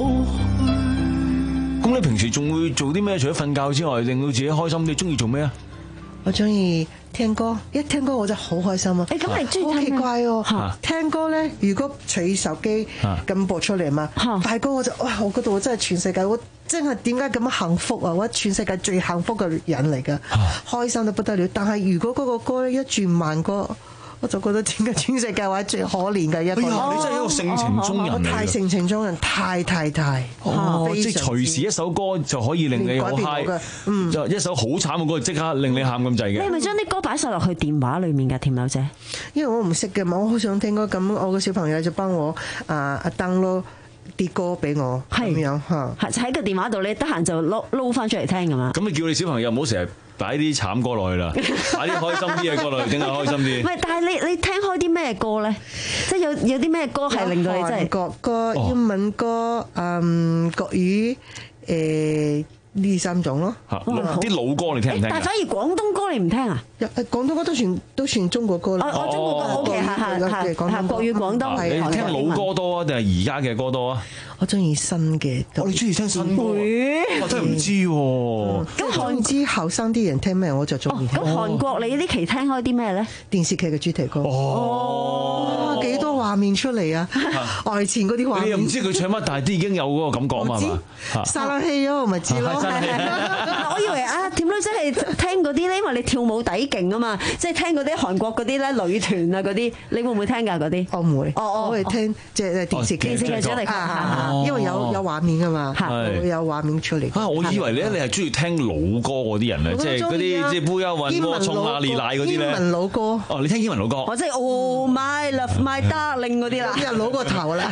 去。 咁你平時仲會做啲咩？除咗瞓覺之外，令到自己開心，你中意做咩啊？ 我中意聽歌，一聽歌我就好開心啊！ 誒咁你中意聽好奇怪喎、 啊！ 聽歌咧，如果隨手機咁播出嚟嘛，大歌我就哇！我覺得我真係全世界，我真係點解咁樣幸福啊！我全世界最幸福嘅人嚟㗎，開心到不得了。但係如果嗰個歌咧一轉慢歌，我就覺得點解全世界話最可憐嘅一個， 哎呀，你真係一個性情中人嚟嘅， 太性情中人，太太太， 哦，即係隨時一首歌就可以令你好 high， 嗯，就一首好慘嘅歌即刻令你喊咁滯嘅。 你係咪將啲歌擺晒落去電話裡面㗎，甜友姐？ 因為我唔識嘅嘛，我好想聽歌，咁我個小朋友就幫我啊啊 download 啲歌俾我，咁樣嚇， 喺個電話度，你得閒就撈撈翻出嚟聽㗎嘛。 咁你叫你小朋友唔好成日擺啲慘歌落去啦，擺啲開心啲嘅歌落去，整下開心啲。 唔係，但係你你聽開啲咩歌咧？即係有有啲咩歌係令到你真係韓國歌、英文歌、嗯國語誒呢三種咯。 啲老歌你聽唔聽？ 但係反而廣東歌你唔聽啊？ 廣東歌都算都算中國歌啦。 哦，中國歌 OK，係係係國語廣東。 你聽老歌多啊，定係而家嘅歌多啊？ 我中意新嘅， 我哋中意聽新歌，我真係唔知喎。 咁韓知後生啲人聽咩，我就中意聽。 咁韓國你呢期聽開啲咩咧？ 電視劇嘅主題歌。哦，幾多畫面出嚟啊！愛情嗰啲畫面。你又唔知佢唱乜，但係都已經有嗰個感覺嘛？係嘛？ 沙冷氣咯，咪知咯。 我以為啊，甜女真係聽嗰啲咧，因為你跳舞底勁啊嘛，即係聽嗰啲韓國嗰啲咧女團啊嗰啲，你會唔會聽㗎嗰啲？ 我唔會。 哦， 我係聽即係電視劇。 電視劇主題歌。 因為有有畫面㗎嘛，會有畫面出嚟。 啊，我以為咧你係中意聽老歌嗰啲人咧，即係嗰啲即係杯啊韻歌、衝啊烈奶嗰啲咧。 英文老歌。 哦，你聽英文老歌。 我即係 Oh My Love My Darling 嗰啲啦。 啲人老個頭啦。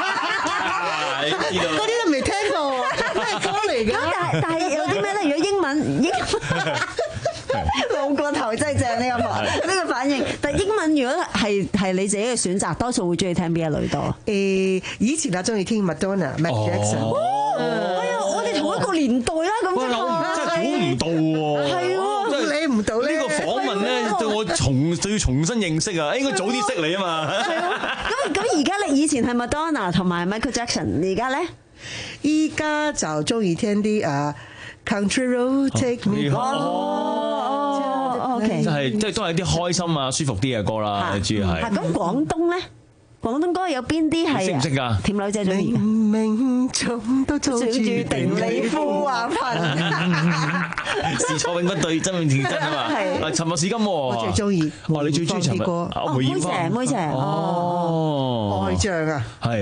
嗰啲都未聽過，咩歌嚟㗎？ 咁但係但係有啲咩咧？如果英文英老個頭真係正呢個反呢個反應。但係英文如果係係你自己嘅選擇，多數會中意聽邊一類多？ 誒，以前我中意聽 Madonna、Michael Jackson。 哎呀，我哋同一個年代啦，咁真係估唔到喎。 係喎， 估你唔到呢個訪問咧，對我重對重新認識啊！應該早啲識你啊嘛。 咁咁而家你以前係 Madonna 同埋 Michael Jackson， 而家咧？ 依家就中意聽啲誒 Country Road Take Me Home。 哦，OK， 就係即係都係啲開心啊、舒服啲嘅歌啦，主要係。 咁廣東咧？廣東歌有邊啲係？識唔識㗎？甜女姐中意。 冥冥中都早注定你富華貧。 是錯永不對，真永天真啊嘛。係。沉默是金喎。 我最中意。 哇！你最中意沉默。 哦，梅艷芳。梅姐， 哦。 愛將啊。 係。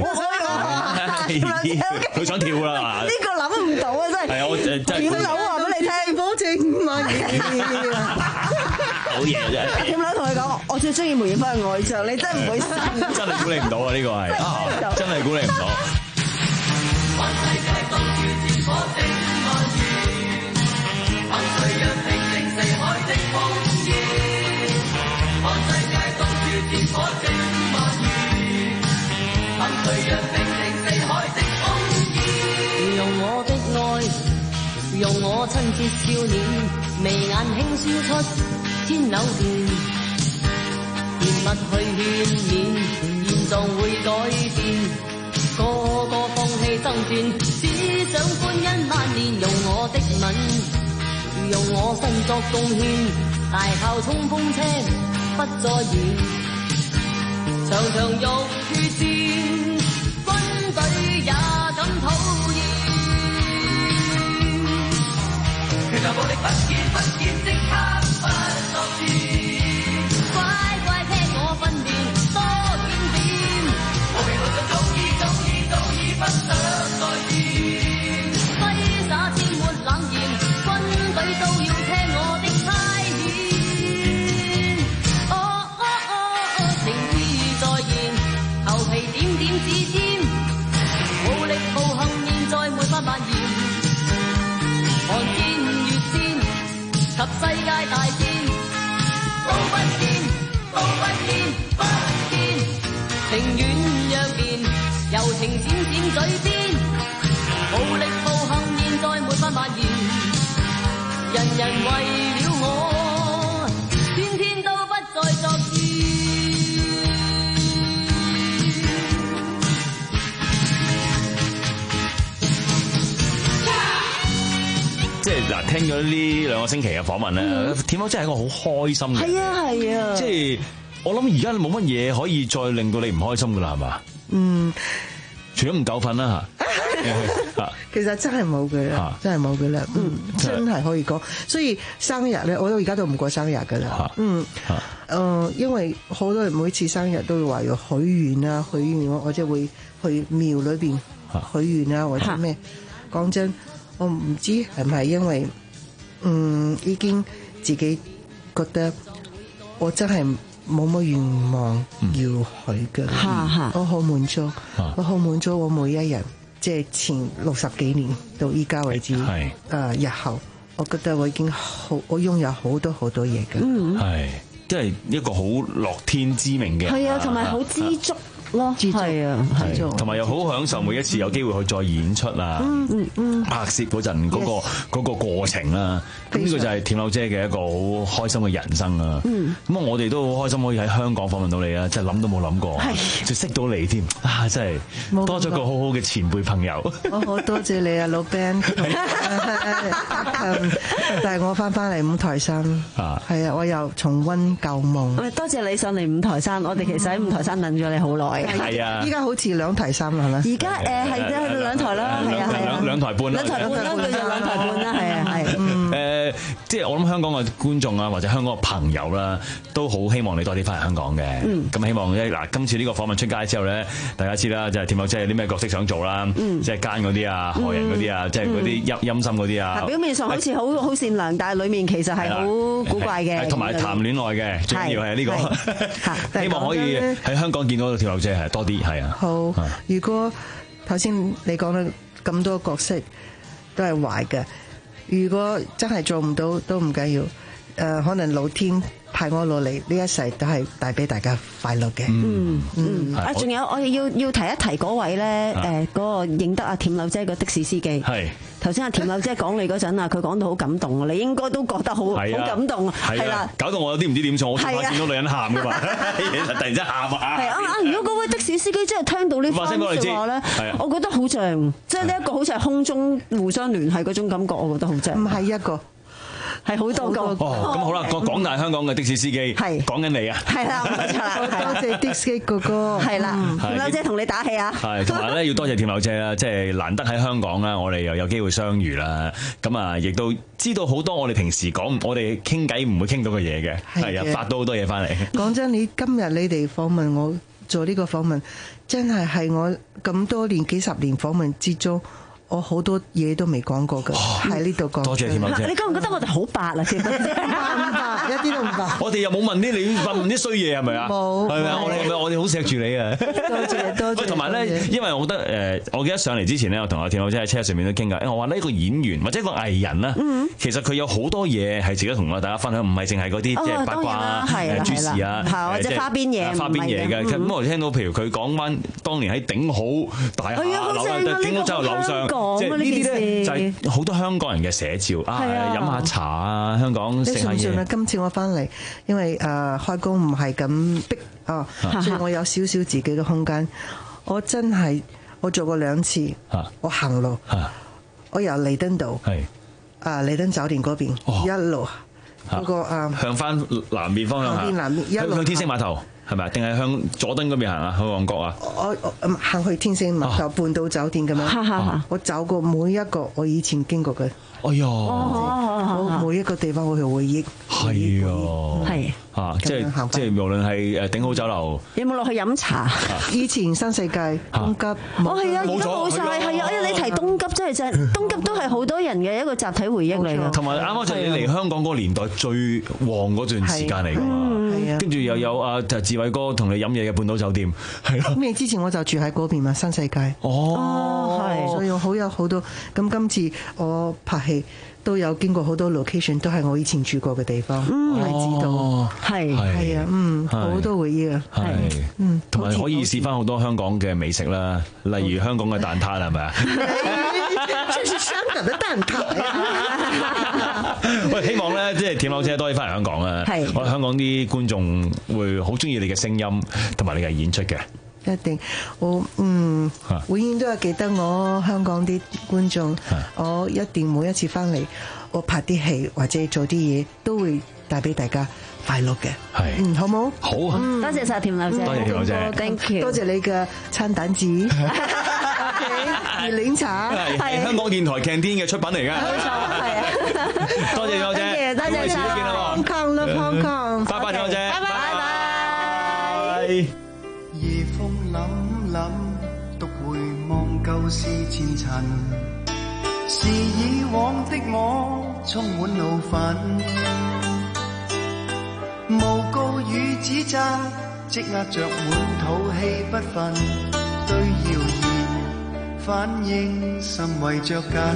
佢想跳啦。 呢個諗唔到啊！真係。 係啊，我真係。 點諗話俾你聽？ 保證萬年。 好嘢啫！ 點樣同佢講？我最中意梅艷芳嘅愛將，你真係唔會信。 真係估你唔到啊！呢個係啊，真係估你唔到。 用我的愛，用我親切笑臉，眉眼輕笑出千縷變，甜蜜去勸勉，現狀會改變，個個放棄爭斷，只想歡欣萬年。用我的吻，用我身作貢獻，大炮衝鋒車不再遠，場場浴血戰，軍隊也敢討厭。其實暴力不見不見，即刻不作戰。乖乖聽我訓練，多檢點。我被路上早已早已早已不想再見。揮灑天沒冷言，軍隊都要聽我的差遣。哦哦哦哦，情意再現，頭皮點點指尖，暴力暴行現在沒法蔓延。寒戰越戰及世界大戰，都不見，都不見，不見，情願若然，柔情閃閃嘴邊，暴力暴行現在沒法蔓延，人人為了我，天天都不再作戰。 即係嗱，聽咗呢兩個星期嘅訪問咧，田口真係一個好開心嘅人。 係啊係啊， 即係我諗而家冇乜嘢可以再令到你唔開心噶啦，係嘛？ 嗯， 除咗唔夠瞓啦嚇。 其實真係冇嘅啦，真係冇嘅啦，嗯，真係可以講。所以生日咧，我到而家都唔過生日噶啦，嗯，誒，因為好多人每次生日都會話要許願啊，許願我即係會去廟裏邊許願啊，或者咩？講真，我唔知係唔係因為，嗯，已經自己覺得我真係冇乜願望要許嘅，我好滿足，我好滿足我每一日。即係前六十幾年到依家為止，誒、呃、日後，我覺得我已經好，我擁有好多好多嘢嘅， 係，即係一個好樂天知命嘅， 係啊，同埋好知足咯，係啊，係， 同埋又好享受每一次有機會去再演出啊， 嗯嗯嗯， 拍攝嗰陣嗰個嗰個過程啦，咁呢個就係田口姐嘅一個好開心嘅人生啊，咁啊我哋都好開心可以喺香港訪問到你啊，真係諗都冇諗過，就識到你添，啊真係多咗個好好嘅前輩朋友， 我好多謝你啊老 Ben， 但係我翻翻嚟五台山，係啊，我又重溫舊夢， 多謝你上嚟五台山，我哋其實喺五台山等咗你好耐。 係啊！ 依家好似兩台三係咪？ 而家誒係即係去到兩台啦，係啊係啊， 兩兩台半啦， 兩台半啦，叫做兩台半啦，係啊係。 誒，即係我諗香港嘅觀眾啊，或者香港嘅朋友啦，都好希望你多啲翻嚟香港嘅。咁希望咧嗱，今次呢個訪問出街之後咧，大家知啦，就係田口姐有啲咩角色想做啦，即係奸嗰啲啊、害人嗰啲啊，即係嗰啲陰陰森嗰啲啊。表面上好似好好善良，但係裡面其實係好古怪嘅。 同埋談戀愛嘅，最緊要係呢個。希望可以喺香港見到田口姐係多啲，係啊。 好，如果頭先你講到咁多角色都係壞嘅，如果真係做唔到都唔緊要，誒，可能老天派我落嚟呢一世都係帶俾大家快樂嘅。嗯嗯。啊，仲有我哋要要提一提嗰位咧，誒，嗰個認得阿田口姐個的士司機。係。頭先阿田口姐講你嗰陣啊，佢講到好感動啊，你應該都覺得好好感動啊，係啦， 搞到我有啲唔知點做，我最怕見到女人喊噶嘛，突然之間喊啊！ 係啊啊！如果嗰位的士司機真係聽到呢番説話咧，我覺得好正，即係呢一個好似係空中互相聯繫嗰種感覺，我覺得好正。 唔係一個。 係好多個哦，咁好啦，個廣大香港嘅的士司機係講緊你啊， 係啦，冇錯啦， 多謝的士哥哥， 係啦，田口姐同你打氣啊， 係同埋咧要多謝田口姐啦，即係難得喺香港啦，我哋又有機會相遇啦，咁啊，亦都知道好多我哋平時講我哋傾偈唔會傾到嘅嘢嘅，係啊，發到好多嘢翻嚟。 講真，你今日你哋訪問我做呢個訪問，真係係我咁多年幾十年訪問之中。我好多嘢都未講過㗎，喺呢度講。多謝田口姐。 你覺唔覺得我哋好白啊？田口姐， 唔白，一啲都唔白。 我哋又冇問啲你問啲衰嘢係咪啊？冇。係咪啊？我哋我哋好錫住你啊！ 多謝多謝。 同埋咧，因為我覺得誒，我記得上嚟之前咧，我同阿田口姐喺車上面都傾偈。我話呢個演員或者一個藝人啦，其實佢有好多嘢係值得同我大家分享，唔係淨係嗰啲即係八卦啊、誒諸事啊， 或者花邊嘢。 花邊嘢嘅。咁我哋聽到譬如佢講翻當年喺頂好大廈樓啦，頂好之後樓上。即係呢啲咧就係好多香港人嘅寫照啊，飲下茶啊，香港食下嘢。你信唔信啊？ 今次我翻嚟，因為誒開工唔係咁逼啊，所以我有少少自己嘅空間。我真係我做過兩次，我行路，我由彌敦道，啊彌敦酒店嗰邊一路嗰個啊向翻南面方向行， 南面一路向天星碼頭。係咪？定係向佐敦嗰邊行啊？去旺角啊？ 我我行去天星碼頭半島酒店咁樣，我走過每一個我以前經過嘅。 哎呀！ 我每一個地方我去回憶。 係啊， 係啊，即係即係無論係誒頂好酒樓， 有冇落去飲茶？ 以前新世界東急， 哦係啊，而家冇晒，係啊！哎呀，你提東急真係正，東急都係好多人嘅一個集體回憶嚟㗎。同埋啱啱就係你嚟香港嗰個年代最旺嗰段時間嚟㗎嘛，跟住又有阿就志偉哥同你飲嘢嘅半島酒店，係咯。 咁之前我就住喺嗰邊嘛，新世界。 哦， 係，所以我好有好多。咁今次我拍戲都有經過好多 location， 都係我以前住過嘅地方，我係知道。係係啊，嗯，好多回憶啊。係，嗯， 同埋可以試翻好多香港嘅美食啦，例如香港嘅蛋撻係咪啊？ 這是香港嘅蛋撻啊！ 喂，希望咧，即係田口姐多啲翻嚟香港啊！我哋香港啲觀眾會好中意你嘅聲音同埋你嘅演出嘅。 一定，我嗯，永遠都係記得我香港啲觀眾，我一定每一次翻嚟，我拍啲戲或者做啲嘢，都會帶俾大家快樂嘅。 係， 嗯，好冇？ 好啊！ 多謝晒田劉姐， 多謝田劉姐 ，thank you， 多謝你嘅餐蛋子，熱檸茶， 係香港電台 canteen 嘅出品嚟㗎。 冇錯，係啊！ 多謝田劉姐， 多謝晒，見啦，Hong Kong 啦，Hong Kong， 拜拜，田劉姐， 拜拜。 夜風凜凜，獨回望舊事前塵，是以往的我充滿怒憤，無告與指責，積壓着滿肚氣不忿，對謠言反應甚為着緊，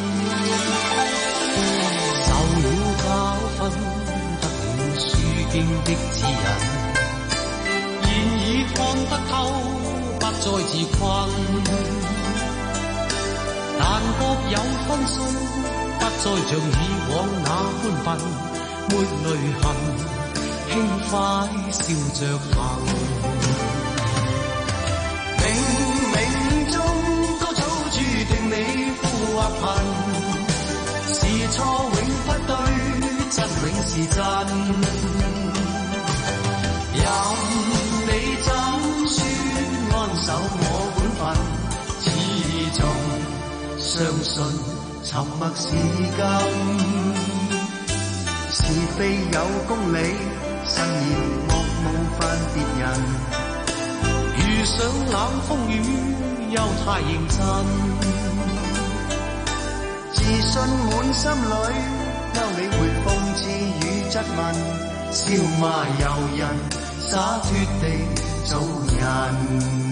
受了教訓，得了書經的指引。現已看得透，不再自困。但各有分數，不再像以往那般笨，抹淚痕，輕快笑着行。冥冥中都早注定你富或貧，是錯永不對，真永是真。任你怎說安守我本分，始終相信沉默是金。是非有公理，慎言莫冒犯別人。遇上冷風雨，又太認真。自信滿心裏，休理會諷刺與質問，笑罵由人。灑脫地做人。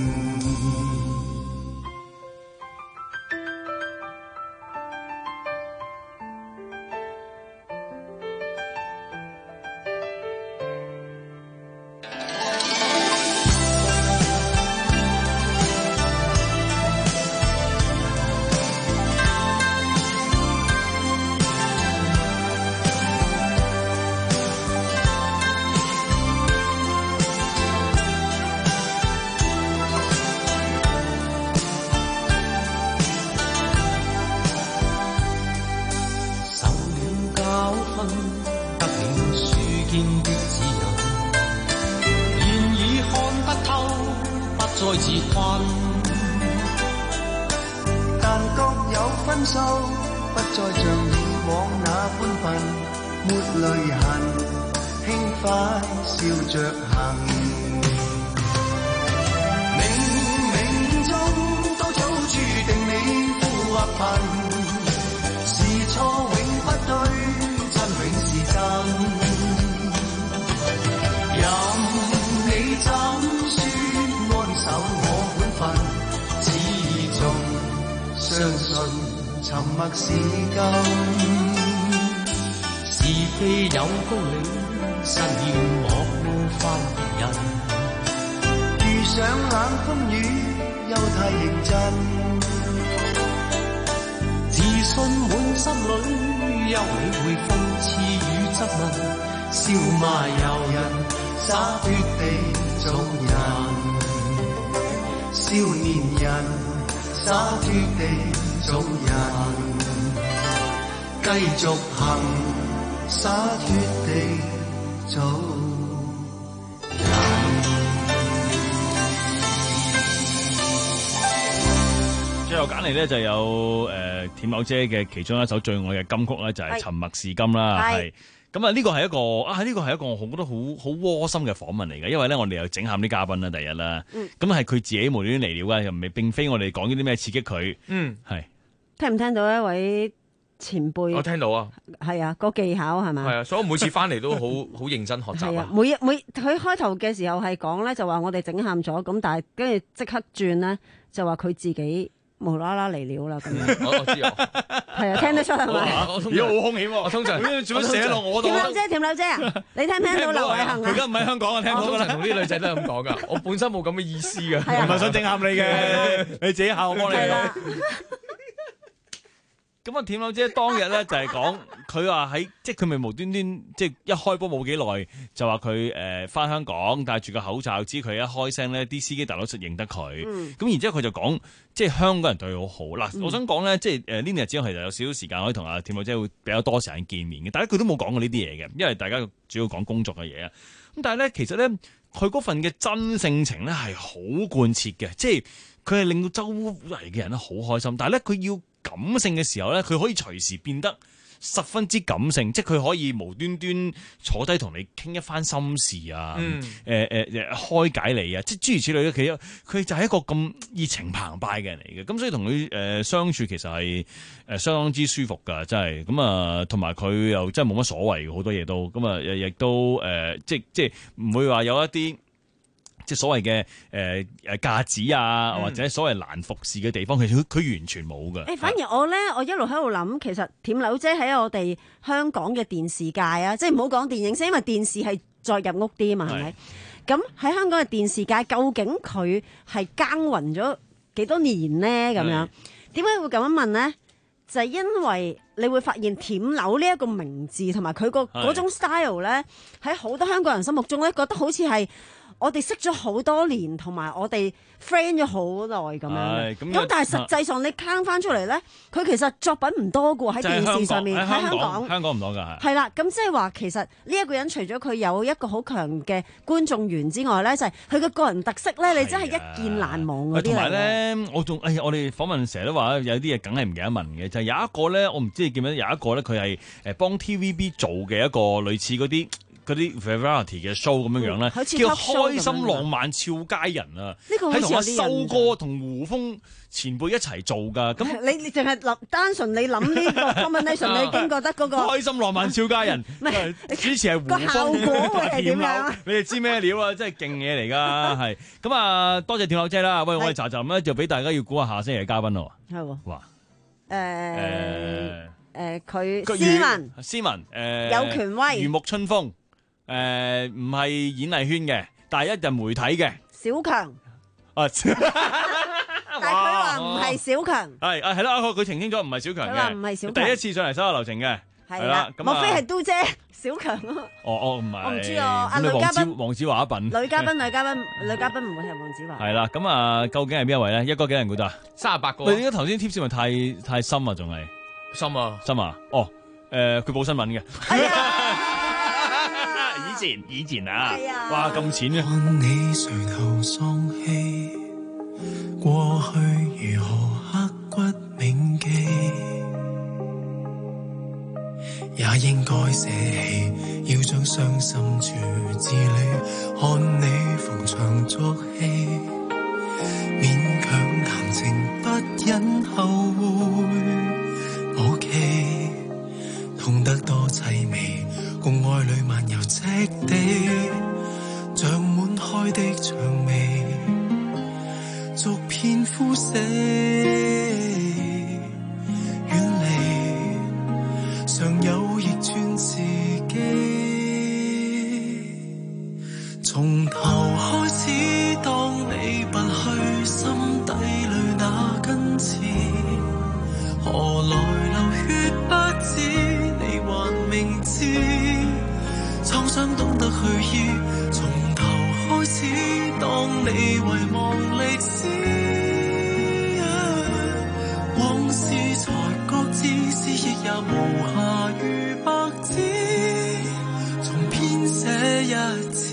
最後揀嚟咧就有誒田某姐嘅其中一首最愛嘅金曲咧，就係《沉默是金》啦。係咁啊，呢個係一個啊，呢個係一個我覺得好好窩心嘅訪問嚟嘅，因為咧我哋又整喊啲嘉賓啦，第一啦，咁係佢自己無端端嚟了嘅，又唔係並非我哋講咗啲咩刺激佢。嗯，係聽唔聽到一位前輩？ 我聽到啊， 係啊，個技巧係嘛？ 係啊，所以我每次翻嚟都好好認真學習啊。 每每佢開頭嘅時候係講咧，就話我哋整喊咗，咁但係跟住即刻轉咧，就話佢自己無啦啦嚟了啦咁樣。 我我知啊， 係啊，聽得出係咪？ 如果好兇險喎， 我通常做乜寫落我度？ 田柳姐，田柳姐啊，你聽唔聽到劉偉恒啊？ 佢而家唔喺香港啊，聽到通常同啲女仔都係咁講噶。我本身冇咁嘅意思嘅， 唔係想整喊你嘅，你自己喊我幫你。 咁啊，甜柳姐當日咧就係講佢話喺即係佢咪無端端即係一開波冇幾耐就話佢誒翻香港戴住個口罩，知佢一開聲咧啲司機大佬就認得佢。咁、嗯、然之後佢就講即係香港人對佢好好嗱、嗯。我想講咧，即係誒呢段日子其實有少少時間可以同阿甜柳姐會比較多時間見面嘅，但係佢都冇講過呢啲嘢嘅，因為大家主要講工作嘅嘢啊。咁但係咧，其實咧佢嗰份嘅真性情咧係好貫徹嘅，即係佢係令到周圍嘅人咧好開心。但係咧佢要感性嘅時候咧，佢可以隨時變得十分之感性，即係佢可以無端端坐低同你傾一番心事啊，誒誒誒開解你啊，即係諸如此類咧。其實佢就係一個咁熱情澎湃嘅人嚟嘅，咁所以同佢誒相處其實係誒相當之舒服㗎，真係咁啊。同埋佢又真係冇乜所謂，好多嘢都咁啊，亦都誒、呃、即即係唔會話有一啲。即係所謂嘅誒誒架子啊，或者所謂難服侍嘅地方，其實佢佢完全冇㗎。誒， 反而我咧，我一路喺度諗，其實甜柳姐喺我哋香港嘅電視界啊，即係唔好講電影先，因為電視係再入屋啲啊嘛，係咪？咁喺香港嘅電視界，究竟佢係耕耘咗幾多年呢？咁樣點解會咁樣問呢？就係因為你會發現甜柳呢一個名字同埋佢個嗰種 style 咧，喺好多香港人心目中咧，覺得好似係。我哋識咗好多年，同埋我哋 friend 咗好耐咁樣。咁但係實際上你攤翻出嚟咧，佢其實作品唔多嘅喎，喺電視上面，喺香港， 香港唔多㗎。 係啦，咁即係話其實呢一個人除咗佢有一個好強嘅觀眾緣之外咧，就係佢嘅個人特色咧，你真係一見難忘嗰啲嚟嘅。同埋咧，我仲誒，我哋訪問成日都話有啲嘢梗係唔記得問嘅，就係、是、有一個咧，我唔知你記唔記得，有一個咧，佢係誒幫 T V B 做嘅一個類似嗰啲。嗰啲 variety 嘅 show 咁樣樣咧，叫開心浪漫俏佳人啊！喺同阿修哥同胡楓前輩一齊做㗎。咁你你淨係諗單純你諗呢個 combination， 你已經覺得嗰個開心浪漫俏佳人，主持係胡楓， 效果係點樣？ 你哋知咩料啊？真係勁嘢嚟㗎，係咁啊！多謝甜柳姐啦。喂，我哋查查咧就俾大家要估下下星期嘅嘉賓咯。 係喎。 哇！ 誒誒，佢斯文， 斯文誒， 有權威， 如沐春風。誒唔係演藝圈嘅，但係一陣媒體嘅小強啊， 但係佢話唔係小強， 係啊係啦，佢澄清咗唔係小強嘅， 佢話唔係小強， 第一次上嚟手下留情嘅，係啦， 莫非係都姐小強啊？ 哦哦唔係， 我唔知啊。阿女嘉賓黃子華一品， 女嘉賓女嘉賓女嘉賓唔會係黃子華， 係啦。咁啊，究竟係邊一位咧？一個幾人估得？ 三十八個。 你點解頭先貼士咪太太深啊？仲係深啊深啊？哦誒，佢報新聞嘅。以前以前啊，哇咁淺嘅。 看你垂頭喪氣，過去如何刻骨銘記，也應該捨棄，要將傷心處置理。看你逢場作戲，勉強談情不忍後會抱記，痛得多凄美。共愛侶漫遊赤地，像滿開的薔薇，逐片枯死，遠離，常有逆轉時機。從頭開始，當你拔去心底裏那根刺，何來流血不止，你還明知。創傷懂得去醫，從頭開始，當你遺忘歷史，往事才覺知，思憶也無暇如白紙，重編寫一次。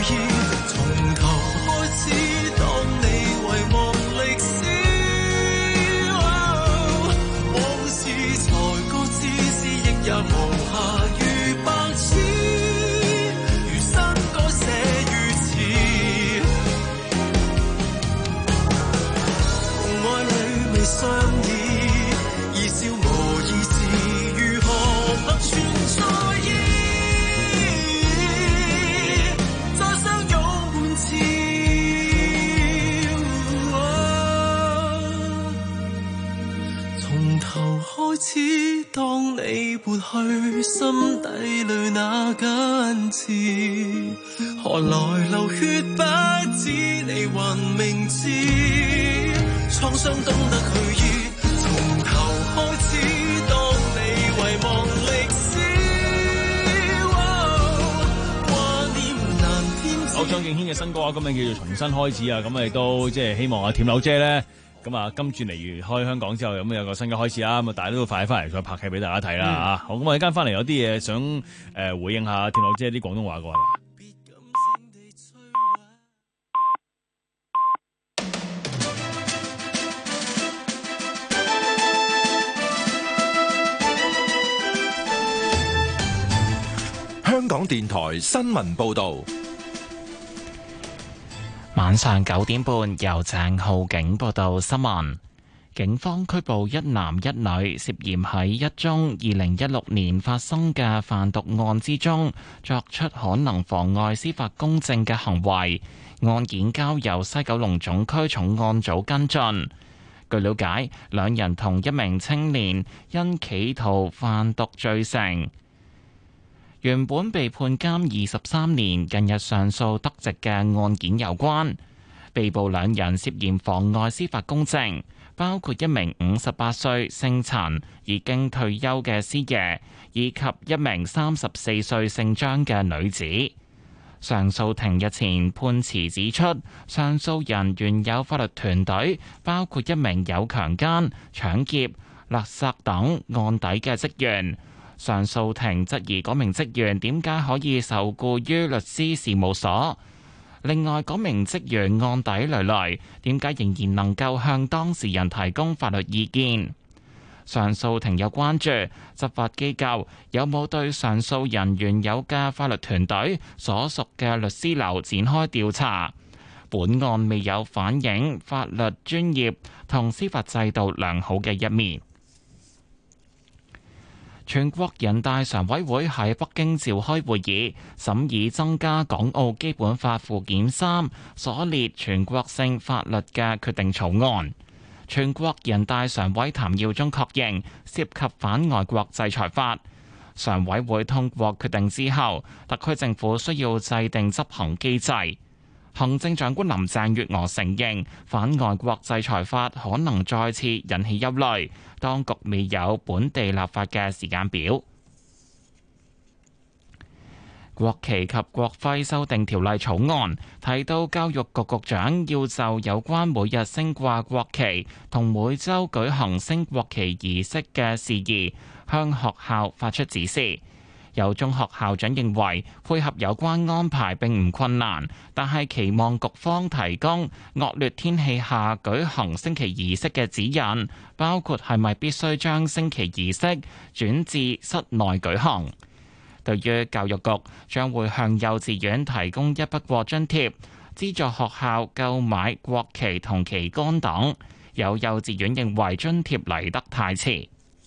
意，從頭開始當你遺忘歷史。哦、往事才覺知思憶也無暇如白紙，餘生該寫於此。夢愛裏未相依，已消磨意志，如何能存在意？再相擁半次，從頭開始，當你撥去心底裏那根刺，何來流血不止你還明知，創傷懂得去醫，從頭開始，當你遺忘歷史。掛念難添知。 好，張敬軒嘅新歌啊，今日叫做重新開始啊，咁亦都即係希望阿甜柳姐咧。咁啊，今轉嚟離開香港之後，咁有個新嘅開始啦。咁啊，大家都快翻嚟再拍戲俾大家睇啦嚇。好，咁我哋間翻嚟有啲嘢想誒、呃、回應下甜柳姐啲廣東話嘅話。 香港電台新聞報導。 晚上九點半，由鄭浩景報道新聞。警方拘捕一男一女，涉嫌喺一宗二零一六年發生嘅販毒案之中作出可能妨礙司法公正嘅行為。案件交由西九龍總區重案組跟進。據了解，兩人同一名青年因企圖販毒罪成，原本被判監二十三年，近日上訴得直嘅案件有關。被捕兩人涉嫌妨礙司法公正，包括一名五十八歲姓陳已經退休嘅師爺，以及一名三十四歲姓張嘅女子。上訴庭日前判詞指出，上訴人原有法律團隊，包括一名有強姦、搶劫、勒索等案底嘅職員。上訴庭質疑嗰名職員點解可以受僱於律師事務所？另外，嗰名職員案底累累，點解仍然能夠向當事人提供法律意見？上訴庭又關注執法機構有冇對上訴人原有嘅法律團隊所屬嘅律師樓展開調查。本案未有反映法律專業同司法制度良好嘅一面。全國人大常委會喺北京召開會議，審議增加港澳基本法附件三所列全國性法律嘅決定草案。全國人大常委譚耀宗確認涉及反外國制裁法。常委會通過決定之後，特區政府需要制定執行機制。行政長官林鄭月娥承認反外國制裁法可能再次引起憂慮，當局未有本地立法嘅時間表。國旗及國徽修訂條例草案提到，教育局局長要就有關每日升掛國旗同每週舉行升國旗儀式嘅事宜，向學校發出指示。有中學校長認為配合有關安排並唔困難，但係期望局方提供惡劣天氣下舉行升旗儀式嘅指引，包括係咪必須將升旗儀式轉至室內舉行。對於教育局將會向幼稚園提供一筆過津貼，資助學校購買國旗同旗杆等，有幼稚園認為津貼嚟得太遲。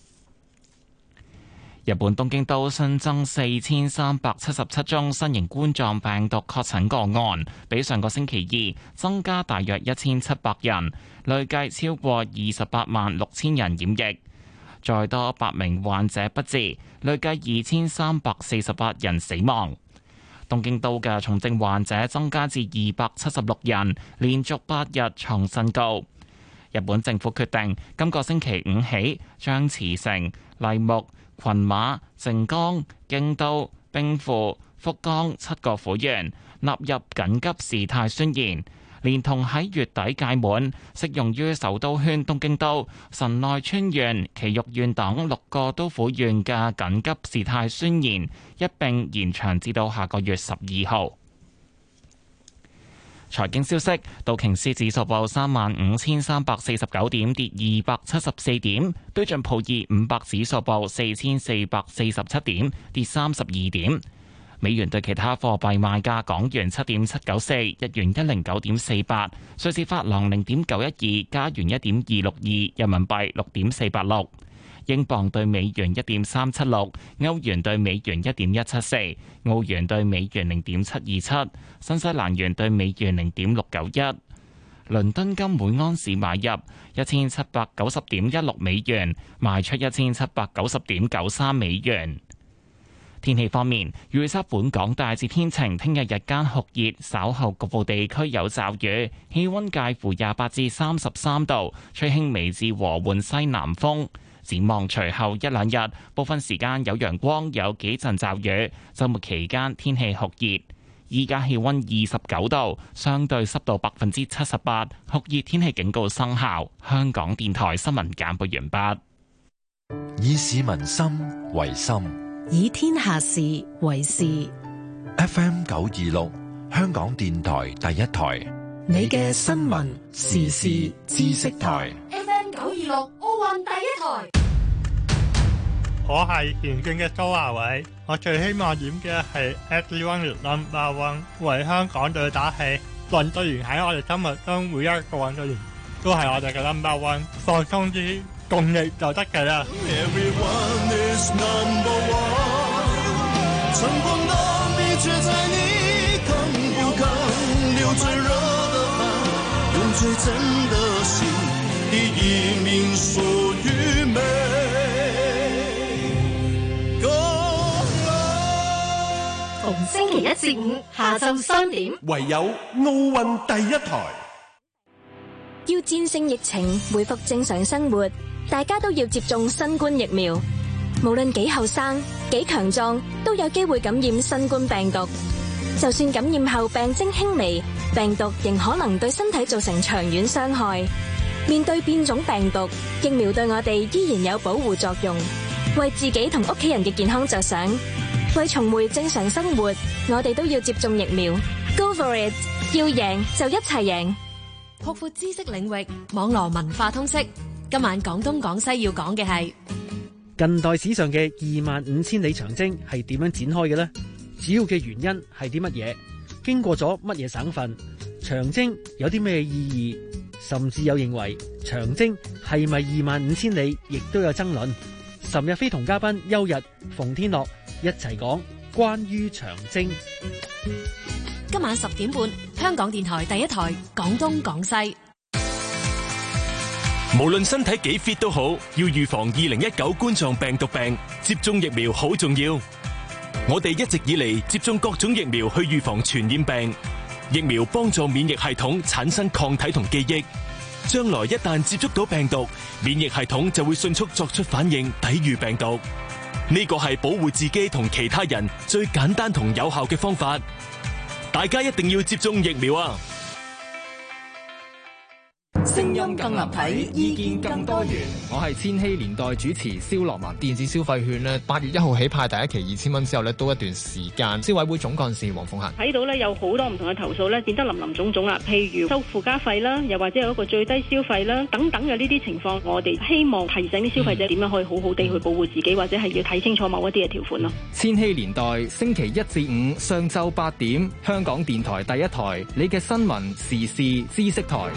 日本東京都新增四千三百七十七宗新型冠狀病毒確診個案，比上個星期二增加大約一千七百人，累計超過二十八萬六千人染疫。再多八名患者不治，累計二千三百四十八人死亡。東京都嘅重症患者增加至二百七十六人，連續八日創新高。日本政府決定今個星期五起，將茨城、栃木、群馬、靜岡、京都、兵庫、福岡七個府縣納入緊急事態宣言，連同喺月底屆滿適用於首都圈東京都、神奈川縣、埼玉縣等六個都府縣嘅緊急事態宣言一併延長至到下個月十二號。 財經消息，道瓊斯指數報三萬五千三百四十九點，跌二百七十四點；標準普爾五百指數報四千四百四十七點，跌三十二點。美元對其他貨幣賣價：港元七點七九四，日元一零九點四八，瑞士法郎零點九一二，加元一點二六二，人民幣六點四八六。英鎊對美元一點三七六，歐元對美元一點一七四，澳元對美元零點七二七，新西蘭元對美元零點六九一。倫敦金每安士買入一千七百九十點一六美元，賣出一千七百九十點九三美元。天氣方面，預測本港大致天晴，聽日日間酷熱，稍後局部地區有驟雨，氣溫介乎廿八至三十三度，吹輕微至和緩西南風。展望隨後一兩日，部分時間有陽光，有幾陣驟雨。週末期間天氣酷熱，依家氣溫二十九度，相對濕度百分之七十八，酷熱天氣警告生效。香港電台新聞簡報完畢。 以市民心為心， 以天下事為事。 F M 九二六，香港電台第一台， 你嘅新聞時事知識台。 F M 九二六奧運第一台。 我係田徑嘅蘇亞偉，我最希望演嘅係 Everyone is number one， 為香港隊打氣。運動員喺我哋心目中每一個運動員都係我哋嘅 number one， 放鬆啲，共力就得嘅啦。 Everyone is number one， 成功的秘訣在你肯不肯流最熱的汗，用最真的心，第一名屬於美。 逢星期一至五下晝三點， 唯有奧運第一台。 要戰勝疫情，恢復正常生活，大家都要接種新冠疫苗。無論幾後生、幾強壯，都有機會感染新冠病毒。就算感染後病徵輕微，病毒仍可能對身體造成長遠傷害。面對變種病毒，疫苗對我哋依然有保護作用。為自己同屋企人嘅健康着想，為重回正常生活，我哋都要接種疫苗。Go for it！ 要贏就一齊贏。 擴闊知識領域，網絡文化通識。今晚廣東廣西要講嘅係近代史上嘅二萬五千里長征係點樣展開嘅呢？主要嘅原因係啲乜嘢？經過咗乜嘢省份？長征有啲咩意義？甚至有認為長征係咪二萬五千里，亦都有爭論。岑日飛同嘉賓邱日、馮天樂一齊講關於長征。 今晚十點半，香港電台第一台廣東廣西。 無論身體幾 fit 都好，要預防二零一九冠狀病毒病，接種疫苗好重要。我哋一直以嚟接種各種疫苗去預防傳染病，疫苗幫助免疫系統產生抗體同記憶，將來一旦接觸到病毒，免疫系統就會迅速作出反應，抵禦病毒。呢個係保護自己同其他人最簡單同有效嘅方法，大家一定要接種疫苗啊！ 聲音更立體，意見更多元。我係千禧年代主持蕭樂文。電子消費券呢，八月一號起派第一期二千蚊之後呢，都一段時間。消委會總幹事黃鳳嫻睇到呢，有好多唔同嘅投訴呢，變得林林總總啦。譬如收附加費啦，又或者有一個最低消費啦，等等嘅呢啲情況，我哋希望提醒啲消費者點樣可以好好地去保護自己，或者係要睇清楚某一啲嘅條款咯。 千禧年代星期一至五上晝八點，香港電台第一台，你嘅新聞時事知識台。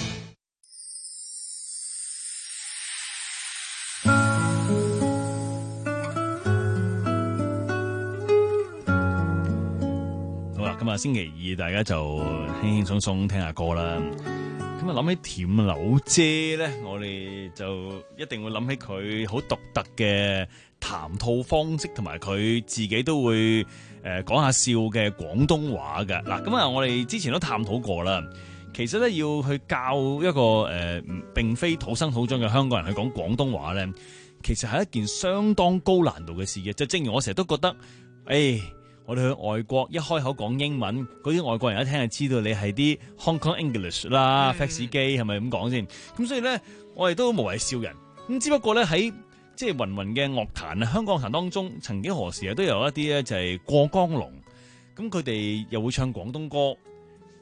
咁啊，星期二大家就輕輕鬆鬆聽下歌啦。咁啊，諗起甜柳姐咧，我哋就一定會諗起佢好獨特嘅談吐方式，同埋佢自己都會誒講下笑嘅廣東話嘅。嗱，咁啊，我哋之前都探討過啦。其實咧，要去教一個誒、呃、並非土生土長嘅香港人去講廣東話咧，其實係一件相當高難度嘅事嘅。就正如我成日都覺得，誒、哎。我哋去外國一開口講英文，嗰啲外國人一聽就知道你係啲 Hong Kong English 啦 fax 機係咪咁講先？咁所以咧，我哋都無謂笑人。咁只不過咧喺即係芸芸嘅樂壇啊，香港樂壇當中，曾幾何時啊都有一啲咧就係過江龍。咁佢哋又會唱廣東歌，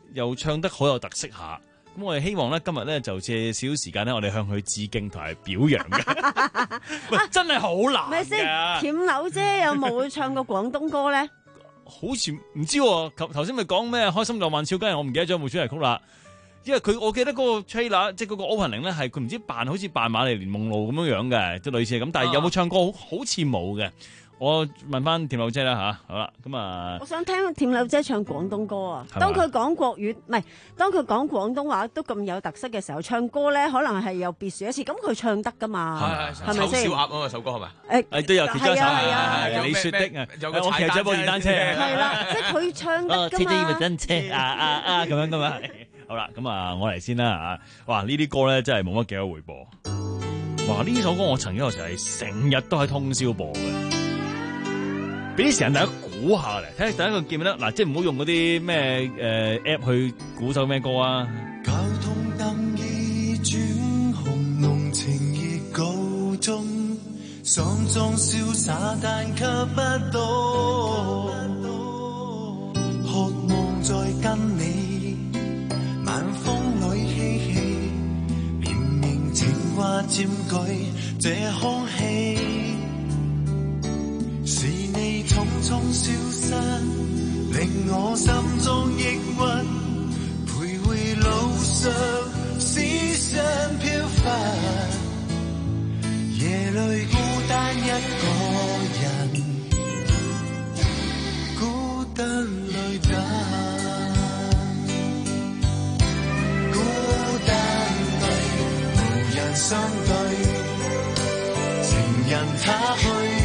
又唱得好有特色下。咁我哋希望咧今日咧就借少少時間咧，我哋向佢致敬同埋表揚嘅。喂，真係好難咪先，甜柳姐有冇唱過廣東歌咧？ 好似唔知喎，頭頭先咪講咩開心浪漫超今日我唔記得咗有冇主題曲啦。因為佢我記得嗰個 trailer 即係嗰個 opening 咧係佢唔知扮好似扮瑪麗蓮夢露咁樣樣嘅，即係類似係咁。但係有冇唱歌好好似冇嘅。我問翻甜柳姐啦吓，好啦，咁啊， 我想聽甜柳姐唱廣東歌啊。當佢講國語，唔係當佢講廣東話都咁有特色嘅時候，唱歌咧可能係有別樹一幟。咁佢唱得噶嘛？係咪先？ 醜小鴨啊嘛，首歌係咪？ 誒誒都有鐵鑿手， 係啊係你説的啊， 有個我騎咗部電單車， 係啦，即係佢唱得噶嘛。 電單車啊啊啊咁樣噶嘛。好啦，咁啊，我嚟先啦啊！哇，呢啲歌咧真係冇乜幾多回播。哇，呢首歌我曾經有時係成日都喺通宵播嘅。俾啲時間大家估下嚟，睇下第一個記唔記得嗱，即係唔好用嗰啲咩誒 app 去估首咩歌啊。 交通燈已轉紅，濃情亦告終，喪裝瀟灑但給不到，渴望再跟你晚風裏嬉戲，綿綿情話佔據這空氣。是你匆匆消失，令我心中抑鬱，徘徊路上，思想飄忽，夜裏孤單一個人，孤單淚等，孤單淚無人相對，情人他去。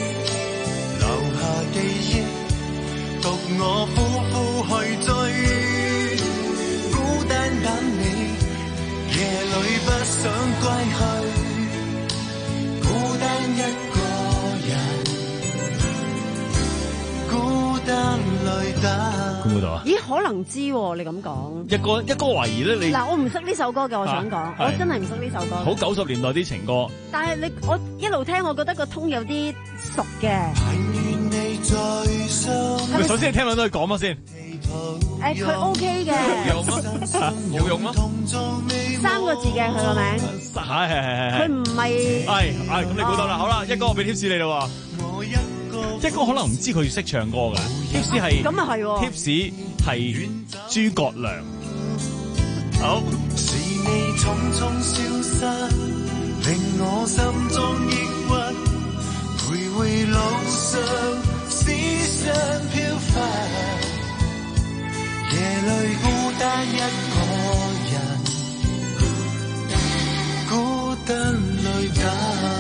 記憶獨我苦苦去追，孤單等你，夜裏不想歸去，孤單一個人，孤單淚等。 估唔估到啊？ 咦，可能知喎，你咁講。 一個一個懷疑咧，你嗱，我唔識呢首歌嘅，我想講，我真係唔識呢首歌。 好九十年代啲情歌。 但係你我一路聽，我覺得個通有啲熟嘅。 咪首先你聽兩句講乜先？ 誒，佢 OK 嘅。 有乜？冇用咯。 三個字嘅佢個名。 係係係係係。 佢唔係。 係係咁你估到啦，好啦，一哥我俾 tips 你啦。一哥可能唔知佢識唱歌㗎 ，tips 係。 咁啊係喎。 tips 係諸葛亮。好。 是你匆匆消失，令我心中抑鬱，徘徊路上。思想飄忽，夜裏孤單一個人，孤單淚等，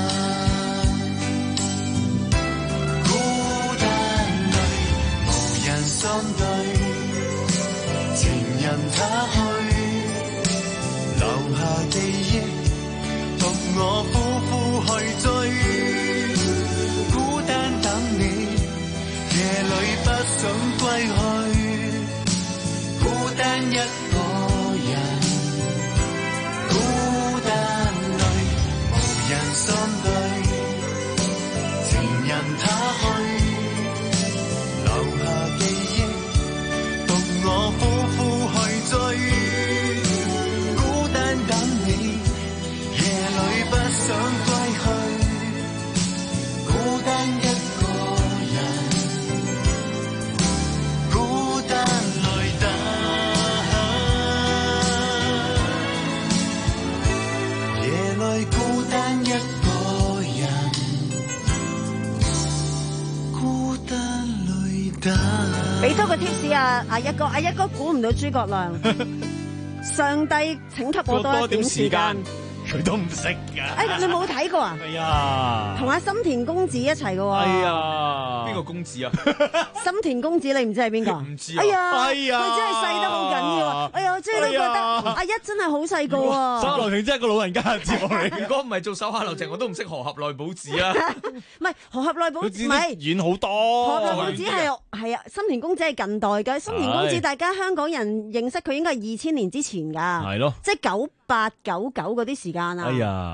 孤單淚無人相對，情人他去，留下記憶，獨我苦苦去追，孤單等你。夜裏不想歸去，孤單一個人，孤單淚無人相對，情人他去，留下記憶，獨我苦苦去追，孤單等你，夜裏不想歸去，孤單一孤單一個人，孤單淚等。 俾多個 tips 啊！阿一哥，阿一哥估唔到諸葛亮。上帝請給我多一點時間。 佢都唔識㗎。 哎，你冇睇過啊？ 係啊。同阿心田公子一齊嘅喎。 哎呀， 邊個公子啊？ 心田公子你唔知係邊個？ 唔知。 哎呀， 哎呀， 佢真係細得好緊要啊！哎呀，我真係都覺得阿一真係好細個啊。 手下留情真係個老人家嘅節目嚟。 如果唔係做手下留情，我都唔識河合奈保子啊。 唔係河合奈保子，唔係遠好多。 河合奈保子係係啊，心田公子係近代嘅。心田公子大家香港人認識佢應該係二千年之前㗎。 係咯。 即係九八九九嗰啲時間啊。 哎呀！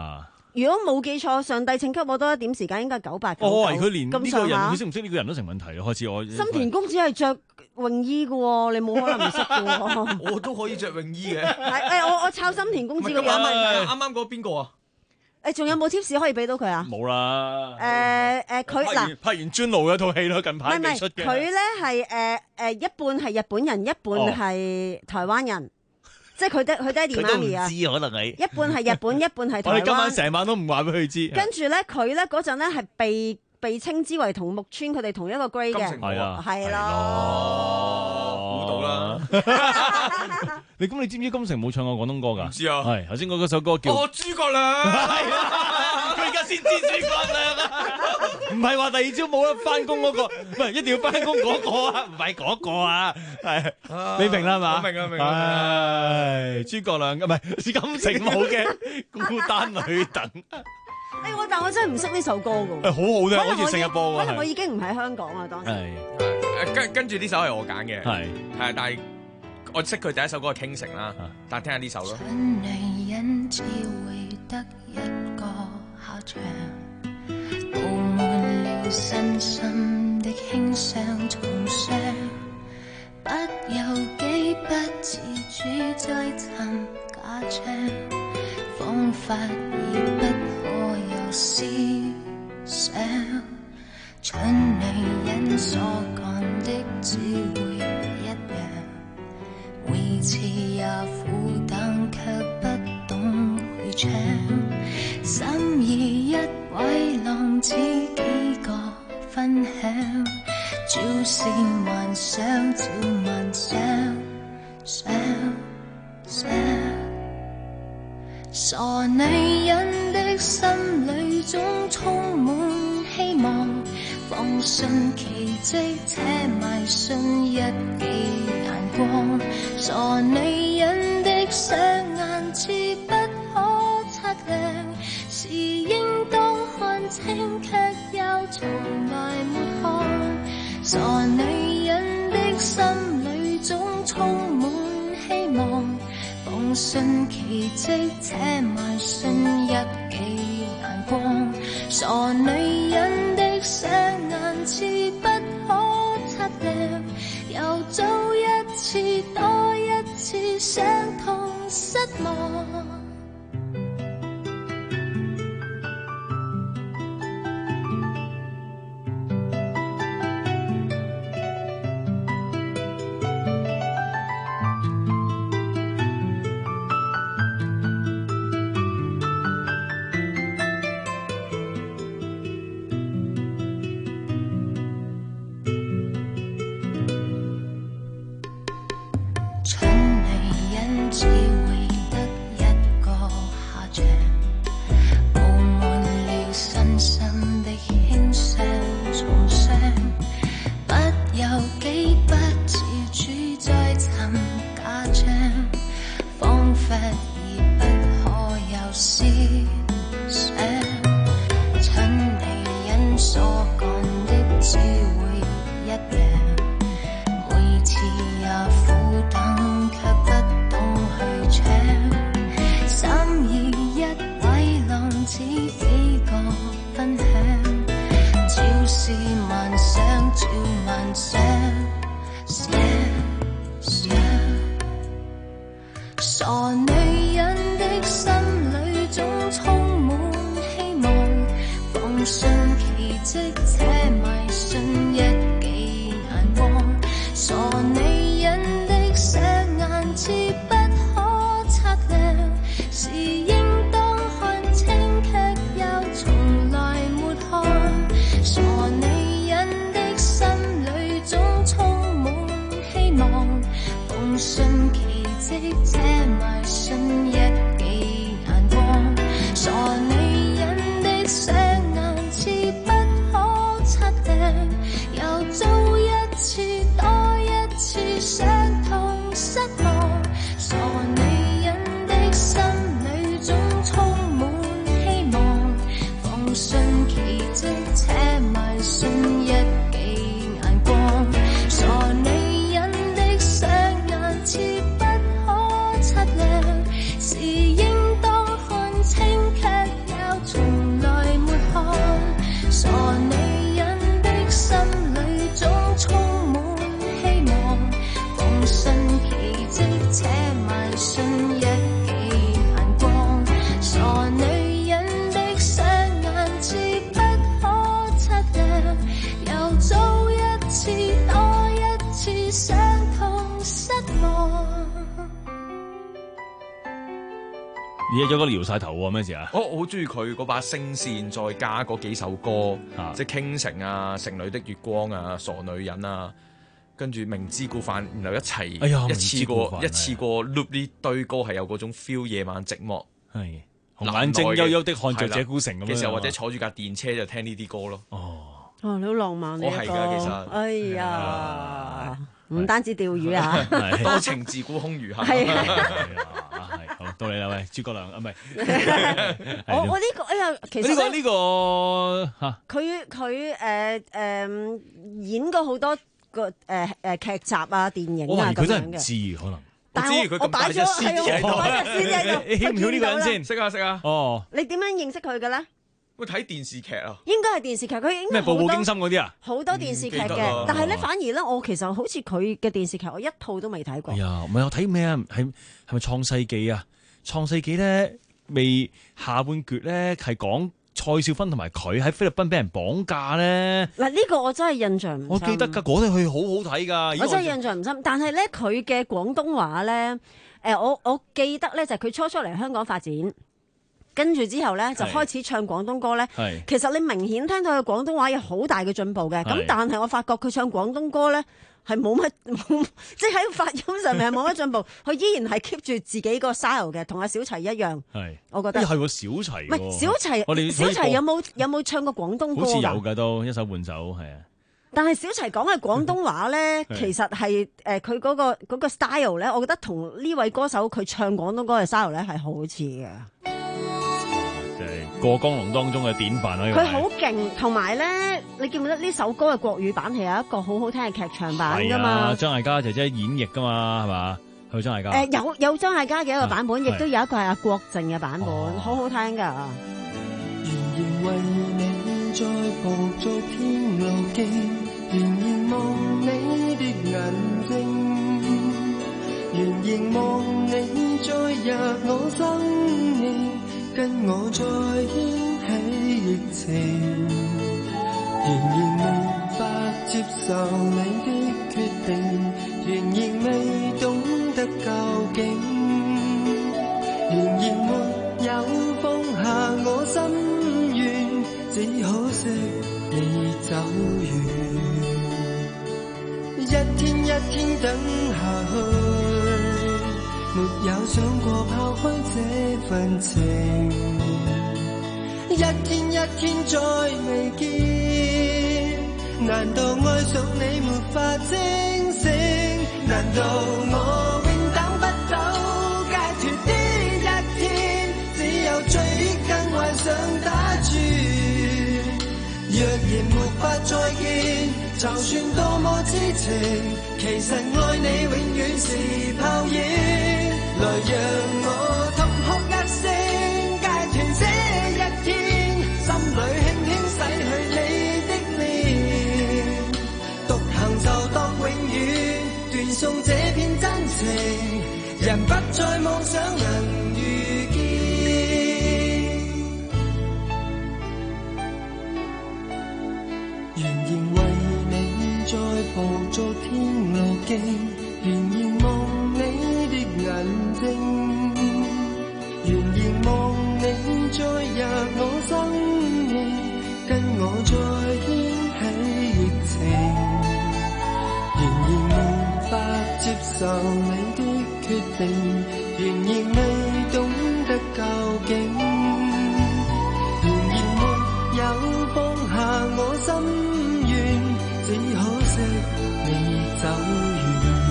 如果冇記錯，上帝請給我多一點時間，應該係九八九九。 我懷疑佢連呢個人， 咁上下佢識唔識呢個人都成問題啊！開始我深田恭子係着泳衣嘅喎，你冇可能唔識嘅喎。 我都可以着泳衣嘅。 係誒，我我抄深田恭子個樣問題。 啱啱嗰個邊個啊？ 誒，仲有冇 tips 可以俾到佢啊？ 冇啦。 誒誒，佢嗱拍完專路嗰套戲咯，近排唔係唔係， 未出嘅。 佢咧係誒誒一半係日本人，一半係台灣人，即係佢爹佢爹哋媽咪啊。 佢都唔知可能係一半係日本，一半係台灣。 我哋今晚成晚都唔話俾佢知。 跟住咧，佢咧嗰陣咧係被被稱之為同木村佢哋同一個 grade 嘅， 係啊， 係咯。 估到啦。 你咁你知唔知金城冇唱過廣東歌㗎？唔知啊。 係頭先嗰首歌叫哦諸葛亮。 係啊，佢而家先知諸葛亮啊！唔係話第二朝冇得翻工嗰個，唔係一定要翻工嗰個啊，唔係嗰個啊，係你明啦係嘛？ 我明啊明啊。 唉，諸葛亮唔係金城武嘅孤單女等。 誒我但我真係唔識呢首歌㗎喎。 誒好好聽，好似成日播喎。 可能我已經唔喺香港啦，當時。 係。誒跟跟住呢首係我揀嘅。 係。 係，但係我識佢第一首歌係傾城啦，但係聽下呢首咯。 女人只會得一個下場，佈滿了身心的輕傷重傷，不由己不自主再尋假象，方法已不可有思想，蠢女人所幹的只會一樣，維持也苦，但卻不懂去唱，心意一位浪子幾個分享，朝思晚想，朝晚想想想，傻女人的心裏總充滿希望，放信奇蹟，且埋信一記眼光，傻女人的雙眼似不可測量，是應當看清，卻又從來沒看，傻女人的心裏總充滿希望，放信奇蹟，且埋信一記眼光，傻女人的雙眼似不可測量，又做一次多一次傷痛失望。是應當看清。 你有個撩晒頭喎，咩事啊？ 我我好中意佢嗰把聲線，再加嗰幾首歌， 啊即係傾城啊、城裏的月光啊、傻女人啊，跟住明知故犯，然後一齊、 哎呀一次過明知故犯一次過 loop 呢堆歌，係有嗰種 feel。夜晚寂寞， 係紅眼睛幽幽的看着這孤城咁樣嘅時候，或者坐住架電車就聽呢啲歌咯。 哦， 哦，你好浪漫呢我係㗎其實哎呀，唔單止釣魚啊， 多情自古空餘恨。 係啊係好到你啦，喂，諸葛亮啊，唔係我我呢個哎呀，其實呢個呢個嚇佢佢誒誒演過好多個誒誒劇集啊、電影啊咁我懷疑佢真係唔樣嘅。 知可能。 但係我我擺咗係啊，我擺隻 C D 喺度， 你曉唔曉呢個人先？ 識啊識啊。 哦， 你點樣認識佢嘅咧？ 會睇電視劇啊？ 應該係電視劇，佢應該咩步步好多驚心嗰啲啊？ 好多電視劇唔記得嘅啦， 但係咧反而咧，我其實好似佢嘅電視劇，我一套都未睇過哎。呀，唔係我睇咩啊？係係咪創世紀啊？創世紀咧未下半橛咧係講蔡少芬同埋佢喺菲律賓俾人綁架咧。 嗱，呢個我真係印象唔深。 我記得㗎，嗰套戲好好睇㗎。 我真係印象唔深，但係咧佢嘅廣東話咧，誒我我記得咧就係佢初初嚟香港發展，跟住之後咧就開始唱廣東歌咧。 係其實你明顯聽到佢廣東話有好大嘅進步嘅，咁係但係我發覺佢唱廣東歌咧係冇乜冇，即係喺發音上面係冇乜進步，佢依然係 keep 住自己個 style 嘅，同阿小齊一樣。 係， 我覺得咦係喎，小齊喎。 唔係小齊我哋小齊有冇有冇唱過廣東歌好似有㗎？ 㗎都一首半首係啊。 但係小齊講嘅廣東話咧， 係其實係誒佢嗰個嗰個 style 咧，我覺得同呢位歌手佢唱廣東歌嘅 style 咧係好似嘅。 就係過江龍當中嘅典範啦。呢個係佢好勁，同埋咧，你記唔記得呢首歌嘅國語版係有一個好好聽嘅劇場版㗎係啊， 嘛？ 張艾嘉姐姐演繹㗎嘛，係嘛？係咪張艾嘉？ 誒有有張艾嘉嘅一個版本， 啊亦都有一個係阿郭靖嘅版本， 哦好好聽㗎。 仍然為你在捕捉天路徑，仍然望你的眼睛，仍然望你再入我生命，跟我再掀起疫情，仍然無法接受你的決定，仍然未懂得究竟，仍然沒有放下我心願，只可惜你走遠，一天一天等下去，沒有想過拋開這份情，一天一天再未見，難道愛上你沒法清醒？難道我永等不到解脫的一天？只有追憶跟幻想打轉，若然沒法再見，就算多麼痴情，其實愛你永遠是泡影。來讓我痛哭一聲，解脫這一天，心裏輕輕洗去你的臉，獨行就當永遠斷送這片真情，人不再妄想能遇見，仍然為你在捕捉天路徑，仍然望你的眼睛，仍然望你再入我生命，跟我再掀起疫情，仍然無法接受你的決定，仍然未懂得究竟，仍然沒有放下我心願，只可惜你走遠。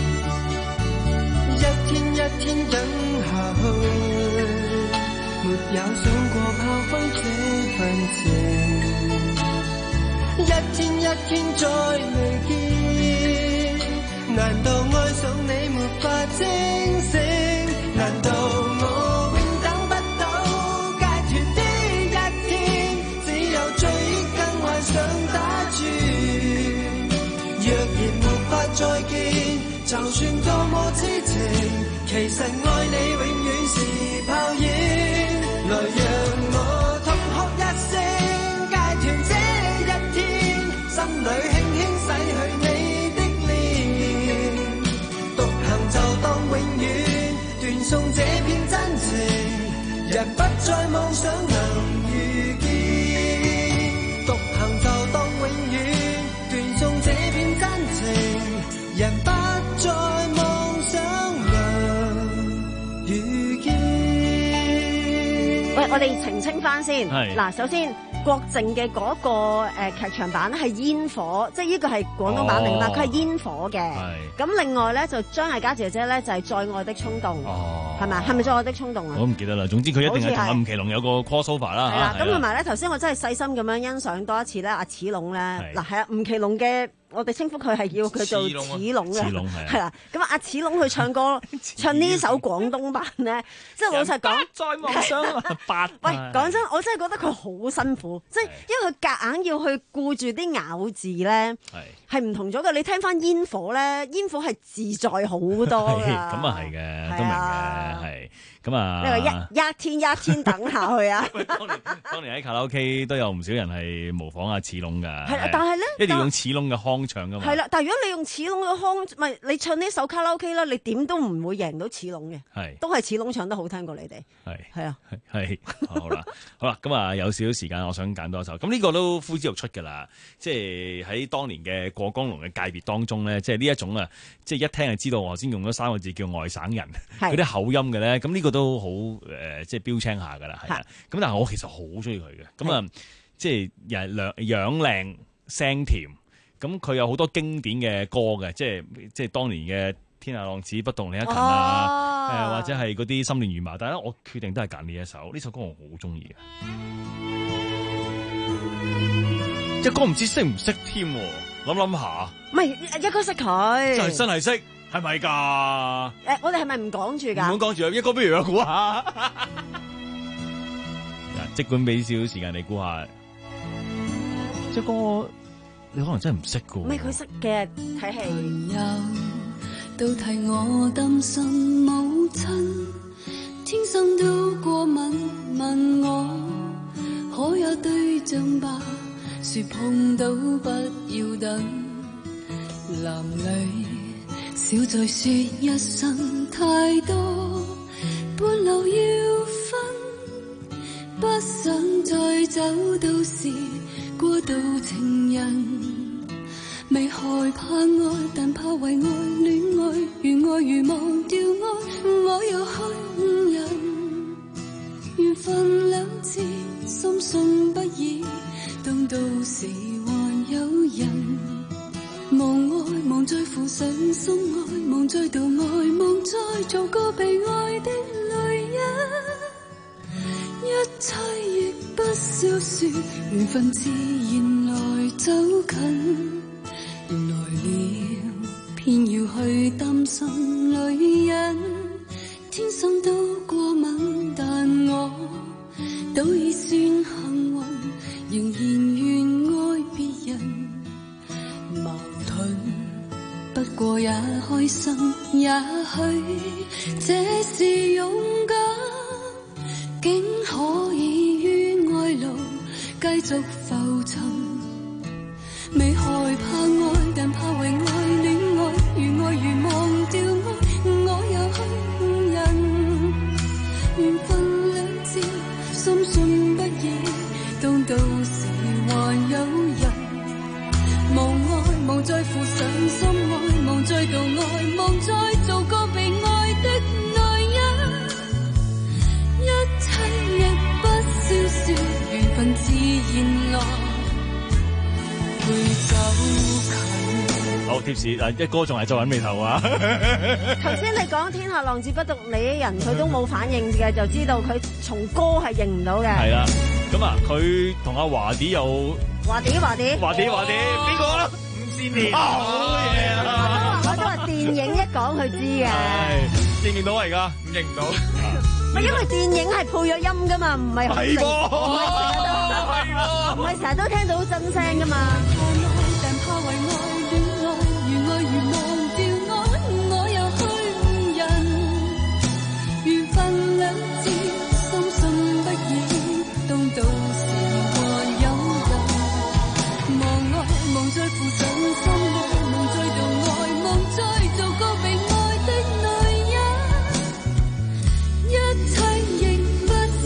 一天一天等下去，沒有想過拋開這份情，一天一天再未見，難道愛上你沒法清醒？難道我永等不到解脫的一天？只有追憶跟幻想打轉，若然沒法再見，就算多麼痴情，其實愛你永遠是泡影。來讓我痛哭一聲，解脫這一天，心裏輕輕洗去你的臉，獨行就當永遠斷送這片真情， 人不再妄想能遇見，獨行就當永遠斷送這片真情，人不再妄想能遇見。 喂，我哋澄清翻先。 係嗱，首先郭靖嘅嗰個誒劇場版咧係煙火，即係呢個係廣東版嚟嘛，佢係煙火嘅。咁另外咧就張艾嘉姐姐咧就係在愛的衝動，係咪？係咪在愛的衝動啊？ 我唔記得啦。總之佢一定係同阿吳奇隆有個 crossover 啦。 係啦，咁同埋咧頭先我真係細心咁樣欣賞多一次咧，阿齒龍咧，嗱係啊，吳奇隆嘅。我哋稱呼佢係叫佢做齒龍嘅，係啦。咁阿齒龍去唱歌，唱呢首廣東版咧，即係老實講， 再妄想八。 喂，講真，我真係覺得佢好辛苦，即係因為佢夾硬要去顧住啲咬字咧，係唔同咗嘅。你聽翻煙火咧，煙火係自在好多㗎。 咁啊係嘅，都明嘅，係。咁啊！ 你話一一天一天等下去啊！ 當年當年喺卡拉 OK 都有唔少人係模仿阿齒龍㗎。 係啦，但係咧一定要用齒龍嘅腔唱㗎嘛。 係啦，但係如果你用齒龍嘅腔，唔係你唱呢首卡拉 OK 啦，你點都唔會贏到齒龍嘅。係，都係齒龍唱得好聽過你哋。係係啊， 係好啦，好啦，咁啊有少少時間，我想揀多一首。咁呢個都呼之欲出㗎啦，即係喺當年嘅過江龍嘅界別當中咧，即係呢一種啊，即係一聽就知道我頭先用咗三個字叫外省人嗰啲口音嘅咧，咁呢個都好誒、呃，即係標青下㗎啦，係啊。咁但係我其實好中意佢嘅，咁啊，即係又係樣靚聲甜，咁佢有好多經典嘅歌嘅，即係即係當年嘅《天下浪子不動你一勤》啊，誒、哦呃、或者係嗰啲《心亂如麻》，但係我決定都係揀呢一首，呢首歌我好中意嘅。隻歌唔知識唔識添，諗諗下。 唔係一哥識佢， 真係真係識。係咪噶？ 誒，我哋係咪唔講住噶？ 唔好講住啊！一哥不如我估下。嗱，即管俾少少時間你估下。一哥，你可能真係唔識噶。 唔係佢識嘅，睇戲。 朋友都替我擔心母親，天生都過敏，問我可有對象吧？說碰到不要等，男女。少再說一聲太多，半路要分，不想再走到時過渡情人，未害怕愛，但怕為愛戀愛，如愛如忘掉愛，我又去誤人，緣分兩字深信不疑，當到時還有人。望愛，望再負上心愛，望再度愛，望再做個被愛的女人，一切亦不消說，緣分自然來走近，來了偏要去擔心女人，天生都過敏，但我都已算幸運，仍然願愛別人。不過也開心，也許這是勇敢，竟可以於愛路繼續浮沉。未害怕愛，但怕為愛戀愛，如愛如忘掉愛，我又去誤人。緣分兩字，深信不疑，當到時還有人。望愛，望再負上心愛，望再度愛，望再做個被愛的女人，一切亦不消說，緣分自然來陪走近。 好貼士，嗱，一哥仲係皺緊眉頭啊！ 頭先你講天下浪子不獨你一人，佢都冇反應嘅，就知道佢從歌係認唔到嘅。 係啦，咁啊，佢同阿華啲有。 華啲華啲華啲華啲邊個啊？吳倩蓮，好嘢啊！ 我都話電影一講佢知嘅， 認唔認到嚟㗎？唔認唔到。 唔係因為電影係配咗音㗎嘛，唔係好正，唔係成日都聽到真聲㗎嘛。 但怕為愛戀愛，如愛如忘掉愛，我又去誤人。緣分兩字，深信不疑，當到時還有人。望愛，望再負上心愛，望再度愛，望再做個被愛的女人，一切亦不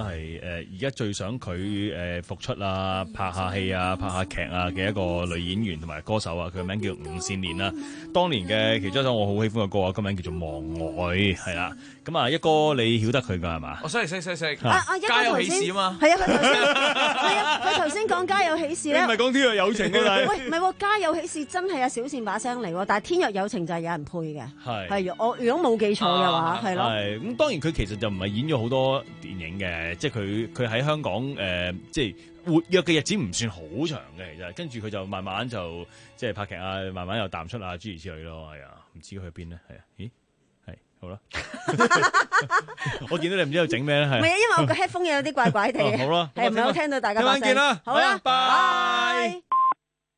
係誒而家最想佢誒復出啊、拍下戲啊、拍下劇啊嘅一個女演員同埋歌手啊，佢個名叫吳倩蓮啦。當年嘅其中一首我好喜歡嘅歌啊，個名叫做《忘愛》，係啦。咁啊，一哥你曉得佢㗎係嘛？ 我識識識識， 啊啊！一家有哥喜事啊嘛。 係啊，佢頭先係啊，佢頭先講家有喜事咧。 唔係講天若有情啊？但係喂，唔係喎，家有喜事真係阿小倩把聲嚟喎，但係天若有情就係有人配嘅。 係係我如果冇記錯嘅話，係咯。 係咁，當然佢其實就唔係演咗好多電影嘅，即係佢佢喺香港誒、呃，即係活躍嘅日子唔算好長嘅，其實跟住佢就慢慢就即係拍劇啊，慢慢又淡出啊，諸如此類咯，係啊，唔知佢去邊咧，係啊，咦，係好啦，我見到你唔知喺度整咩咧，係唔係啊？因為我個 headphone 有啲怪怪地嘅， 好啦， 係唔係我聽到大家把聲？ 聽晚見啦， 好啦， 拜。